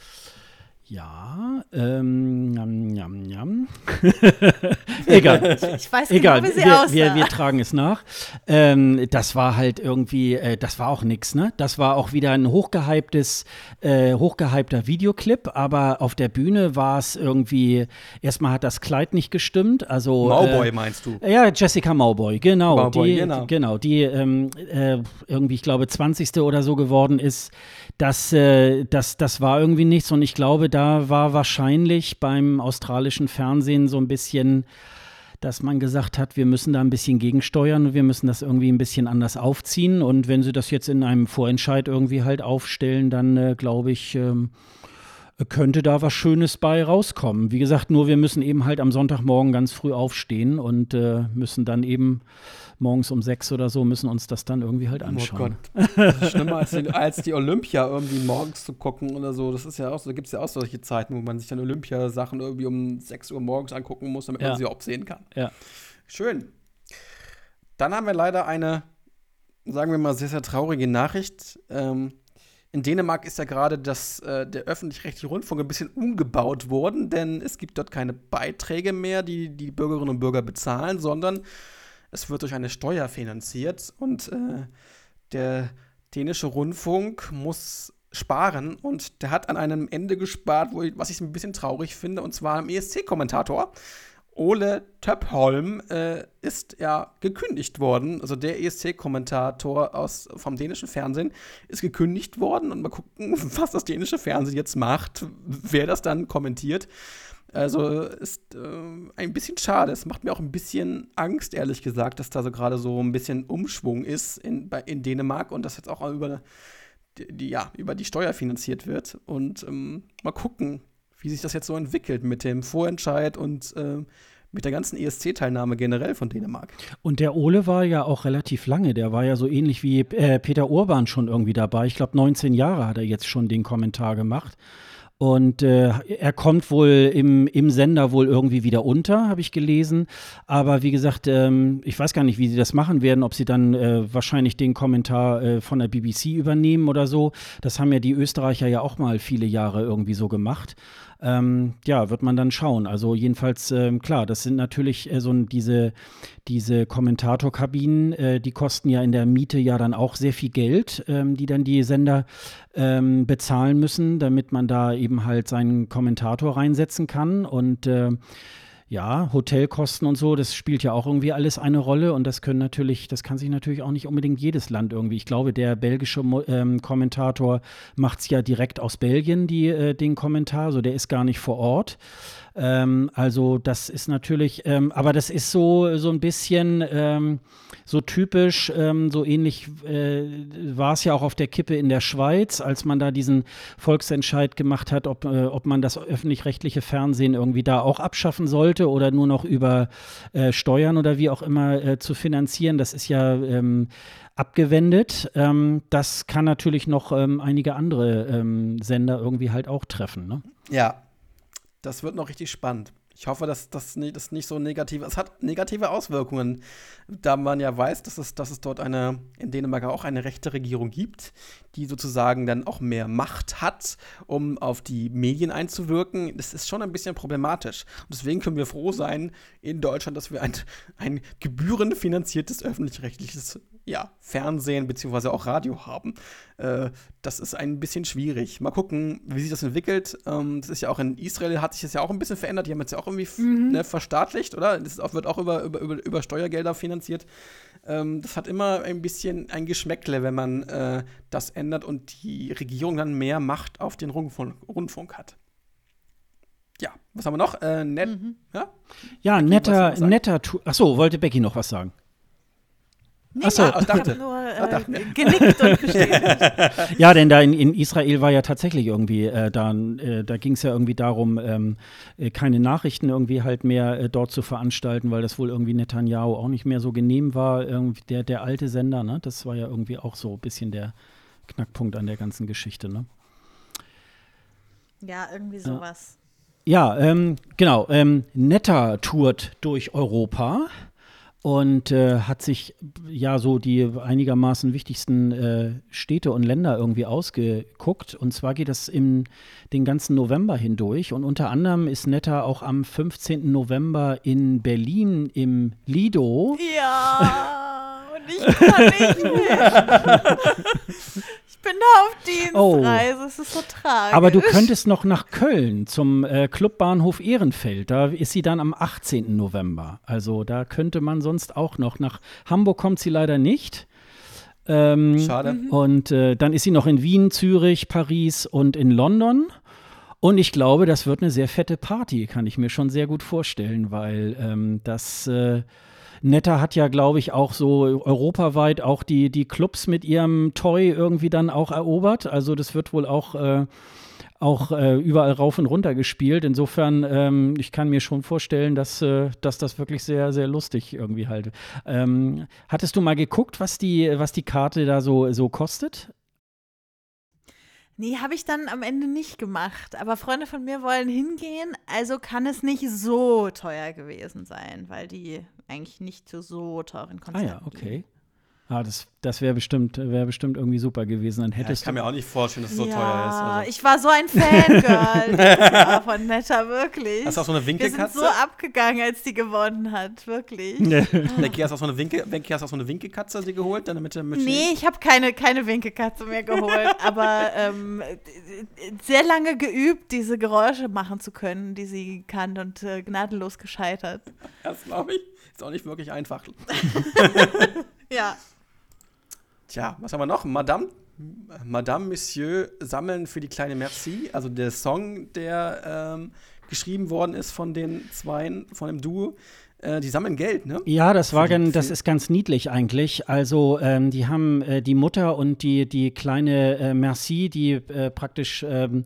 Ja, ähm, jam, jam, jam. Egal. Ich weiß Egal, genau, wie sie wir, aussah. wir, wir tragen es nach. Ähm, das war halt irgendwie, äh, das war auch nix, ne? Das war auch wieder ein hochgehyptes, äh, hochgehypter Videoclip, aber auf der Bühne war es irgendwie, erstmal hat das Kleid nicht gestimmt, also Mauboy äh, meinst du? Ja, Jessica Mauboy, genau. Mauboy, die, genau. genau, die ähm, äh, irgendwie, ich glaube, zwanzigste oder so geworden ist. Das, äh, das, das war irgendwie nichts und ich glaube, da war wahrscheinlich beim australischen Fernsehen so ein bisschen, dass man gesagt hat, wir müssen da ein bisschen gegensteuern und wir müssen das irgendwie ein bisschen anders aufziehen. Und wenn sie das jetzt in einem Vorentscheid irgendwie halt aufstellen, dann äh, glaube ich, ähm, könnte da was Schönes bei rauskommen. Wie gesagt, nur wir müssen eben halt am Sonntagmorgen ganz früh aufstehen und äh, müssen dann eben morgens um sechs oder so, müssen uns das dann irgendwie halt anschauen. Oh Gott, das ist schlimmer als die, als die Olympia irgendwie morgens zu gucken oder so. Das ist ja auch so, da gibt es ja auch solche Zeiten, wo man sich dann Olympiasachen irgendwie um sechs Uhr morgens angucken muss, damit Ja. man sie auch sehen kann. Ja. Schön. Dann haben wir leider eine, sagen wir mal, sehr, sehr traurige Nachricht. Ähm, in Dänemark ist ja gerade das, äh, der öffentlich-rechtliche Rundfunk ein bisschen umgebaut worden, denn es gibt dort keine Beiträge mehr, die die Bürgerinnen und Bürger bezahlen, sondern es wird durch eine Steuer finanziert und äh, der dänische Rundfunk muss sparen und der hat an einem Ende gespart, wo ich, was ich ein bisschen traurig finde, und zwar am E S C-Kommentator. Ole Töpholm äh, ist ja gekündigt worden. Also der E S C-Kommentator aus, vom dänischen Fernsehen ist gekündigt worden. Und mal gucken, was das dänische Fernsehen jetzt macht, wer das dann kommentiert. Also ist äh, ein bisschen schade. Es macht mir auch ein bisschen Angst, ehrlich gesagt, dass da so gerade so ein bisschen Umschwung ist in, bei, in Dänemark und das jetzt auch über die, die, ja, über die Steuer finanziert wird. Und ähm, mal gucken, wie sich das jetzt so entwickelt mit dem Vorentscheid und äh, mit der ganzen E S C-Teilnahme generell von Dänemark. Und der Ole war ja auch relativ lange. Der war ja so ähnlich wie äh, Peter Urban schon irgendwie dabei. Ich glaube, neunzehn Jahre hat er jetzt schon den Kommentar gemacht. Und äh, er kommt wohl im, im Sender wohl irgendwie wieder unter, habe ich gelesen. Aber wie gesagt, ähm, ich weiß gar nicht, wie sie das machen werden, ob sie dann äh, wahrscheinlich den Kommentar äh, von der B B C übernehmen oder so. Das haben ja die Österreicher ja auch mal viele Jahre irgendwie so gemacht. Ähm, ja, wird man dann schauen. Also jedenfalls, ähm, klar, das sind natürlich äh, so ein, diese, diese Kommentatorkabinen, äh, die kosten ja in der Miete ja dann auch sehr viel Geld, ähm, die dann die Sender ähm, bezahlen müssen, damit man da eben halt seinen Kommentator reinsetzen kann. Und äh, ja, Hotelkosten und so, das spielt ja auch irgendwie alles eine Rolle und das können natürlich, das kann sich natürlich auch nicht unbedingt jedes Land irgendwie. Ich glaube, der belgische ähm, Kommentator macht es ja direkt aus Belgien, die, äh, den Kommentar, so der ist gar nicht vor Ort. Ähm, also das ist natürlich, ähm, aber das ist so, so ein bisschen ähm, so typisch, ähm, so ähnlich äh, war es ja auch auf der Kippe in der Schweiz, als man da diesen Volksentscheid gemacht hat, ob, äh, ob man das öffentlich-rechtliche Fernsehen irgendwie da auch abschaffen sollte oder nur noch über äh, Steuern oder wie auch immer äh, zu finanzieren. Das ist ja ähm, abgewendet. Ähm, das kann natürlich noch ähm, einige andere ähm, Sender irgendwie halt auch treffen, ne? Ja. Das wird noch richtig spannend. Ich hoffe, dass das nicht, das nicht so negativ ist. Es hat negative Auswirkungen, da man ja weiß, dass es, dass es dort eine, in Dänemark auch eine rechte Regierung gibt, die sozusagen dann auch mehr Macht hat, um auf die Medien einzuwirken. Das ist schon ein bisschen problematisch. Und deswegen können wir froh sein in Deutschland, dass wir ein, ein gebührenfinanziertes öffentlich-rechtliches ja, Fernsehen bzw. auch Radio haben. Äh, das ist ein bisschen schwierig. Mal gucken, wie sich das entwickelt. Ähm, das ist ja auch in Israel, hat sich das ja auch ein bisschen verändert. Die haben jetzt ja auch irgendwie mhm. ne, verstaatlicht, oder? Das ist auch, wird auch über, über, über, über Steuergelder finanziert. Ähm, das hat immer ein bisschen ein Geschmäckle, wenn man äh, das ändert und die Regierung dann mehr Macht auf den Rundfunk, Rundfunk hat. Ja, was haben wir noch? Äh, net, mhm. ja? Ja, Becky, netter, netter Tu- Achso, wollte Becky noch was sagen? Nee, Achso, ja, ich dachte. nur äh, Ach, dachte. genickt und bestätigt. Ja, denn da in, in Israel war ja tatsächlich irgendwie, äh, da, äh, da ging es ja irgendwie darum, ähm, äh, keine Nachrichten irgendwie halt mehr äh, dort zu veranstalten, weil das wohl irgendwie Netanyahu auch nicht mehr so genehm war, irgendwie der, der alte Sender, ne? Das war ja irgendwie auch so ein bisschen der Knackpunkt an der ganzen Geschichte, ne? Ja, irgendwie sowas. Ja, ähm, genau. Ähm, Netta tourt durch Europa. Und äh, hat sich ja so die einigermaßen wichtigsten äh, Städte und Länder irgendwie ausgeguckt. Und zwar geht das im, den ganzen November hindurch. Und unter anderem ist Netta auch am fünfzehnten November in Berlin im Lido. Ja, und ich kann nicht mehr. Ich bin da auf Dienstreise, oh. Es ist so tragisch. Aber du könntest noch nach Köln zum äh, Clubbahnhof Ehrenfeld. Da ist sie dann am achtzehnten November. Also da könnte man sonst auch noch. Nach Hamburg kommt sie leider nicht. Ähm, Schade. Mhm. Und äh, dann ist sie noch in Wien, Zürich, Paris und in London. Und ich glaube, das wird eine sehr fette Party, kann ich mir schon sehr gut vorstellen, weil ähm, das äh, Netta hat ja, glaube ich, auch so europaweit auch die, die Clubs mit ihrem Toy irgendwie dann auch erobert. Also das wird wohl auch, äh, auch äh, überall rauf und runter gespielt. Insofern, ähm, ich kann mir schon vorstellen, dass, äh, dass das wirklich sehr, sehr lustig irgendwie halt. Ähm, hattest du mal geguckt, was die, was die Karte da so, so kostet? Nee, habe ich dann am Ende nicht gemacht. Aber Freunde von mir wollen hingehen, also kann es nicht so teuer gewesen sein, weil die eigentlich nicht zu so teuren Konzerten Ah ja, okay. Gehen. Ah, das, das wäre bestimmt, wär bestimmt irgendwie super gewesen. Dann hättest ja, ich kann du mir auch nicht vorstellen, dass es so ja, teuer ist. Also. Ich war so ein Fangirl von Netta, wirklich. Hast du auch so eine Winkekatze? Wir sind so abgegangen, als die gewonnen hat, wirklich. Becky, hast du auch so eine Winke, Becky, hast du auch so eine Winkekatze dir geholt? Dann mit, mit nee, ich habe keine, keine Winkekatze mehr geholt, aber ähm, sehr lange geübt, diese Geräusche machen zu können, die sie kann und äh, gnadenlos gescheitert. Das glaube ich. Ist auch nicht wirklich einfach. Ja. Tja, was haben wir noch? Madame, Madame, Monsieur sammeln für die kleine Merci. Also der Song, der ähm, geschrieben worden ist von den Zweien, von dem Duo. Äh, die sammeln Geld, ne? Ja, das war die, ganz, das ist ganz niedlich eigentlich. Also ähm, die haben äh, die Mutter und die, die kleine äh, Merci, die äh, praktisch ähm,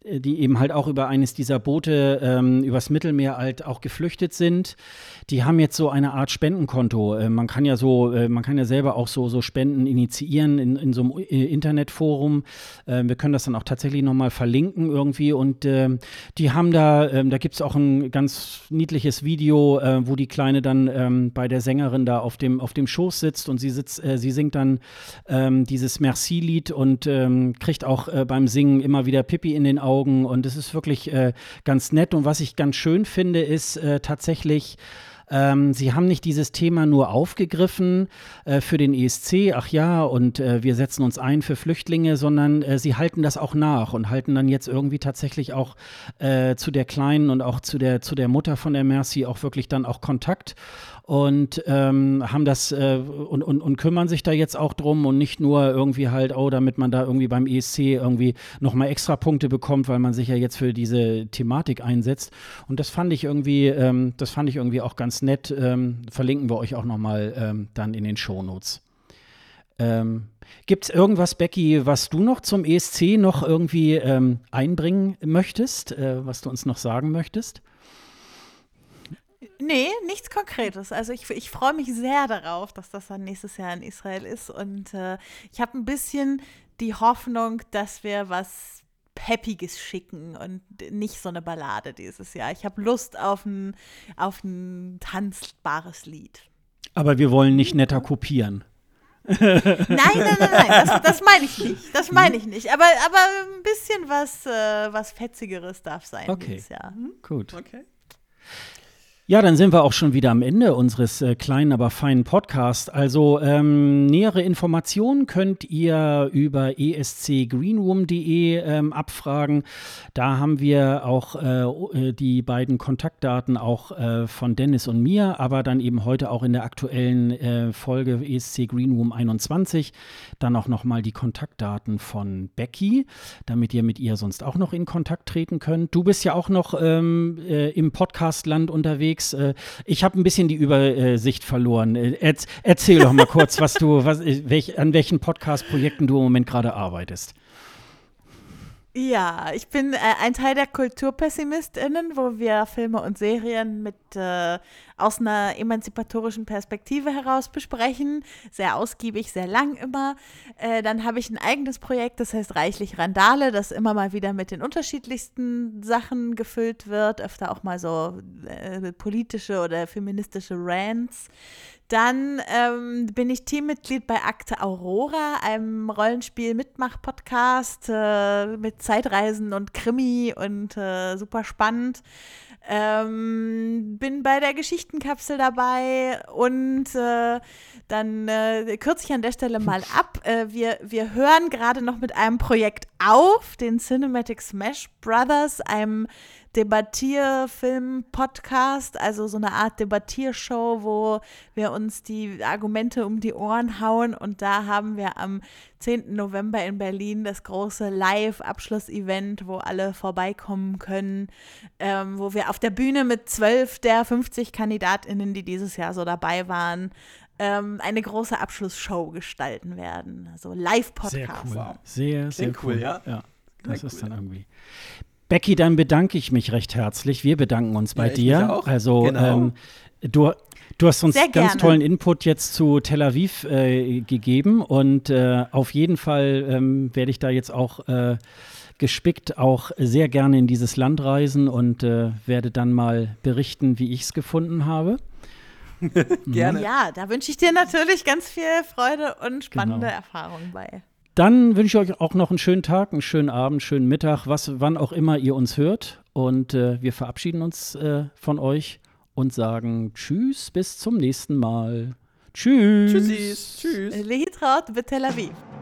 die eben halt auch über eines dieser Boote ähm, übers Mittelmeer halt auch geflüchtet sind. Die haben jetzt so eine Art Spendenkonto. Äh, man kann ja so, äh, man kann ja selber auch so, so Spenden initiieren in, in so einem äh, Internetforum. Äh, wir können das dann auch tatsächlich nochmal verlinken irgendwie. Und äh, die haben da, äh, da gibt es auch ein ganz niedliches Video, äh, wo die Kleine dann ähm, bei der Sängerin da auf dem, auf dem Schoß sitzt und sie sitzt, äh, sie singt dann ähm, dieses Merci-Lied und ähm, kriegt auch äh, beim Singen immer wieder Pipi in den Augen. Und es ist wirklich äh, ganz nett. Und was ich ganz schön finde, ist äh, tatsächlich, Ähm, sie haben nicht dieses Thema nur aufgegriffen äh, für den E S C, ach ja, und äh, wir setzen uns ein für Flüchtlinge, sondern äh, sie halten das auch nach und halten dann jetzt irgendwie tatsächlich auch äh, zu der Kleinen und auch zu der, zu der Mutter von der Merci auch wirklich dann auch Kontakt und ähm, haben das äh, und, und, und kümmern sich da jetzt auch drum und nicht nur irgendwie halt, oh, damit man da irgendwie beim E S C irgendwie nochmal extra Punkte bekommt, weil man sich ja jetzt für diese Thematik einsetzt. Und das fand ich irgendwie, ähm, das fand ich irgendwie auch ganz nett. Ähm, verlinken wir euch auch nochmal ähm, dann in den Shownotes. Ähm, Gibt es irgendwas, Becky, was du noch zum E S C noch irgendwie ähm, einbringen möchtest, äh, was du uns noch sagen möchtest? Nee, nichts Konkretes. Also ich, ich freue mich sehr darauf, dass das dann nächstes Jahr in Israel ist. Und äh, ich habe ein bisschen die Hoffnung, dass wir was Peppiges schicken und nicht so eine Ballade dieses Jahr. Ich habe Lust auf ein, auf ein tanzbares Lied. Aber wir wollen nicht netter kopieren. Nein, nein, nein, nein, das, das meine ich nicht. Das meine ich nicht. Aber, aber ein bisschen was, äh, was Fetzigeres darf sein okay. dieses Jahr. Hm? Gut. Okay. Ja, dann sind wir auch schon wieder am Ende unseres äh, kleinen, aber feinen Podcasts. Also ähm, nähere Informationen könnt ihr über e s c greenroom punkt de ähm, abfragen. Da haben wir auch äh, die beiden Kontaktdaten auch äh, von Dennis und mir, aber dann eben heute auch in der aktuellen äh, Folge E S C Greenroom einundzwanzig dann auch nochmal die Kontaktdaten von Becky, damit ihr mit ihr sonst auch noch in Kontakt treten könnt. Du bist ja auch noch ähm, äh, im Podcastland unterwegs. Ich habe ein bisschen die Übersicht verloren. Erz, erzähl doch mal kurz, was du, was, welch, an welchen Podcast-Projekten du im Moment gerade arbeitest. Ja, ich bin äh, ein Teil der KulturpessimistInnen, wo wir Filme und Serien mit äh, aus einer emanzipatorischen Perspektive heraus besprechen. Sehr ausgiebig, sehr lang immer. Äh, dann habe ich ein eigenes Projekt, das heißt Reichlich Randale, das immer mal wieder mit den unterschiedlichsten Sachen gefüllt wird. Öfter auch mal so äh, politische oder feministische Rants. Dann ähm, bin ich Teammitglied bei Akte Aurora, einem Rollenspiel-Mitmach-Podcast äh, mit Zeitreisen und Krimi und äh, super spannend. Ähm, bin bei der Geschichtenkapsel dabei und äh, dann äh, kürze ich an der Stelle mal ab. Äh, wir, wir hören gerade noch mit einem Projekt auf, den Cinematic Smash Brothers, einem Debattierfilm-Podcast, also so eine Art Debattiershow, wo wir uns die Argumente um die Ohren hauen. Und da haben wir am zehnten November in Berlin das große Live-Abschlussevent, wo alle vorbeikommen können, ähm, wo wir auf der Bühne mit zwölf der fünfzig KandidatInnen, die dieses Jahr so dabei waren, ähm, eine große Abschlussshow gestalten werden. Also Live-Podcast. Sehr cool. Sehr, sehr Klingt cool, cool. ja. ja. Das Sehr ist cool, dann ja. irgendwie. Becky, dann bedanke ich mich recht herzlich. Wir bedanken uns bei Ja, ich dir. mich auch. Also Genau. ähm, du, du hast uns Sehr ganz gerne. tollen Input jetzt zu Tel Aviv äh, gegeben und äh, auf jeden Fall ähm, werde ich da jetzt auch äh, gespickt auch sehr gerne in dieses Land reisen und äh, werde dann mal berichten, wie ich es gefunden habe. Gerne. Ja, da wünsche ich dir natürlich ganz viel Freude und spannende Genau. Erfahrungen bei. Dann wünsche ich euch auch noch einen schönen Tag, einen schönen Abend, einen schönen Mittag, was, wann auch immer ihr uns hört. Und äh, wir verabschieden uns äh, von euch und sagen Tschüss, bis zum nächsten Mal. Tschüss. Tschüssis. Tschüss. Lehitraut, Tel Aviv.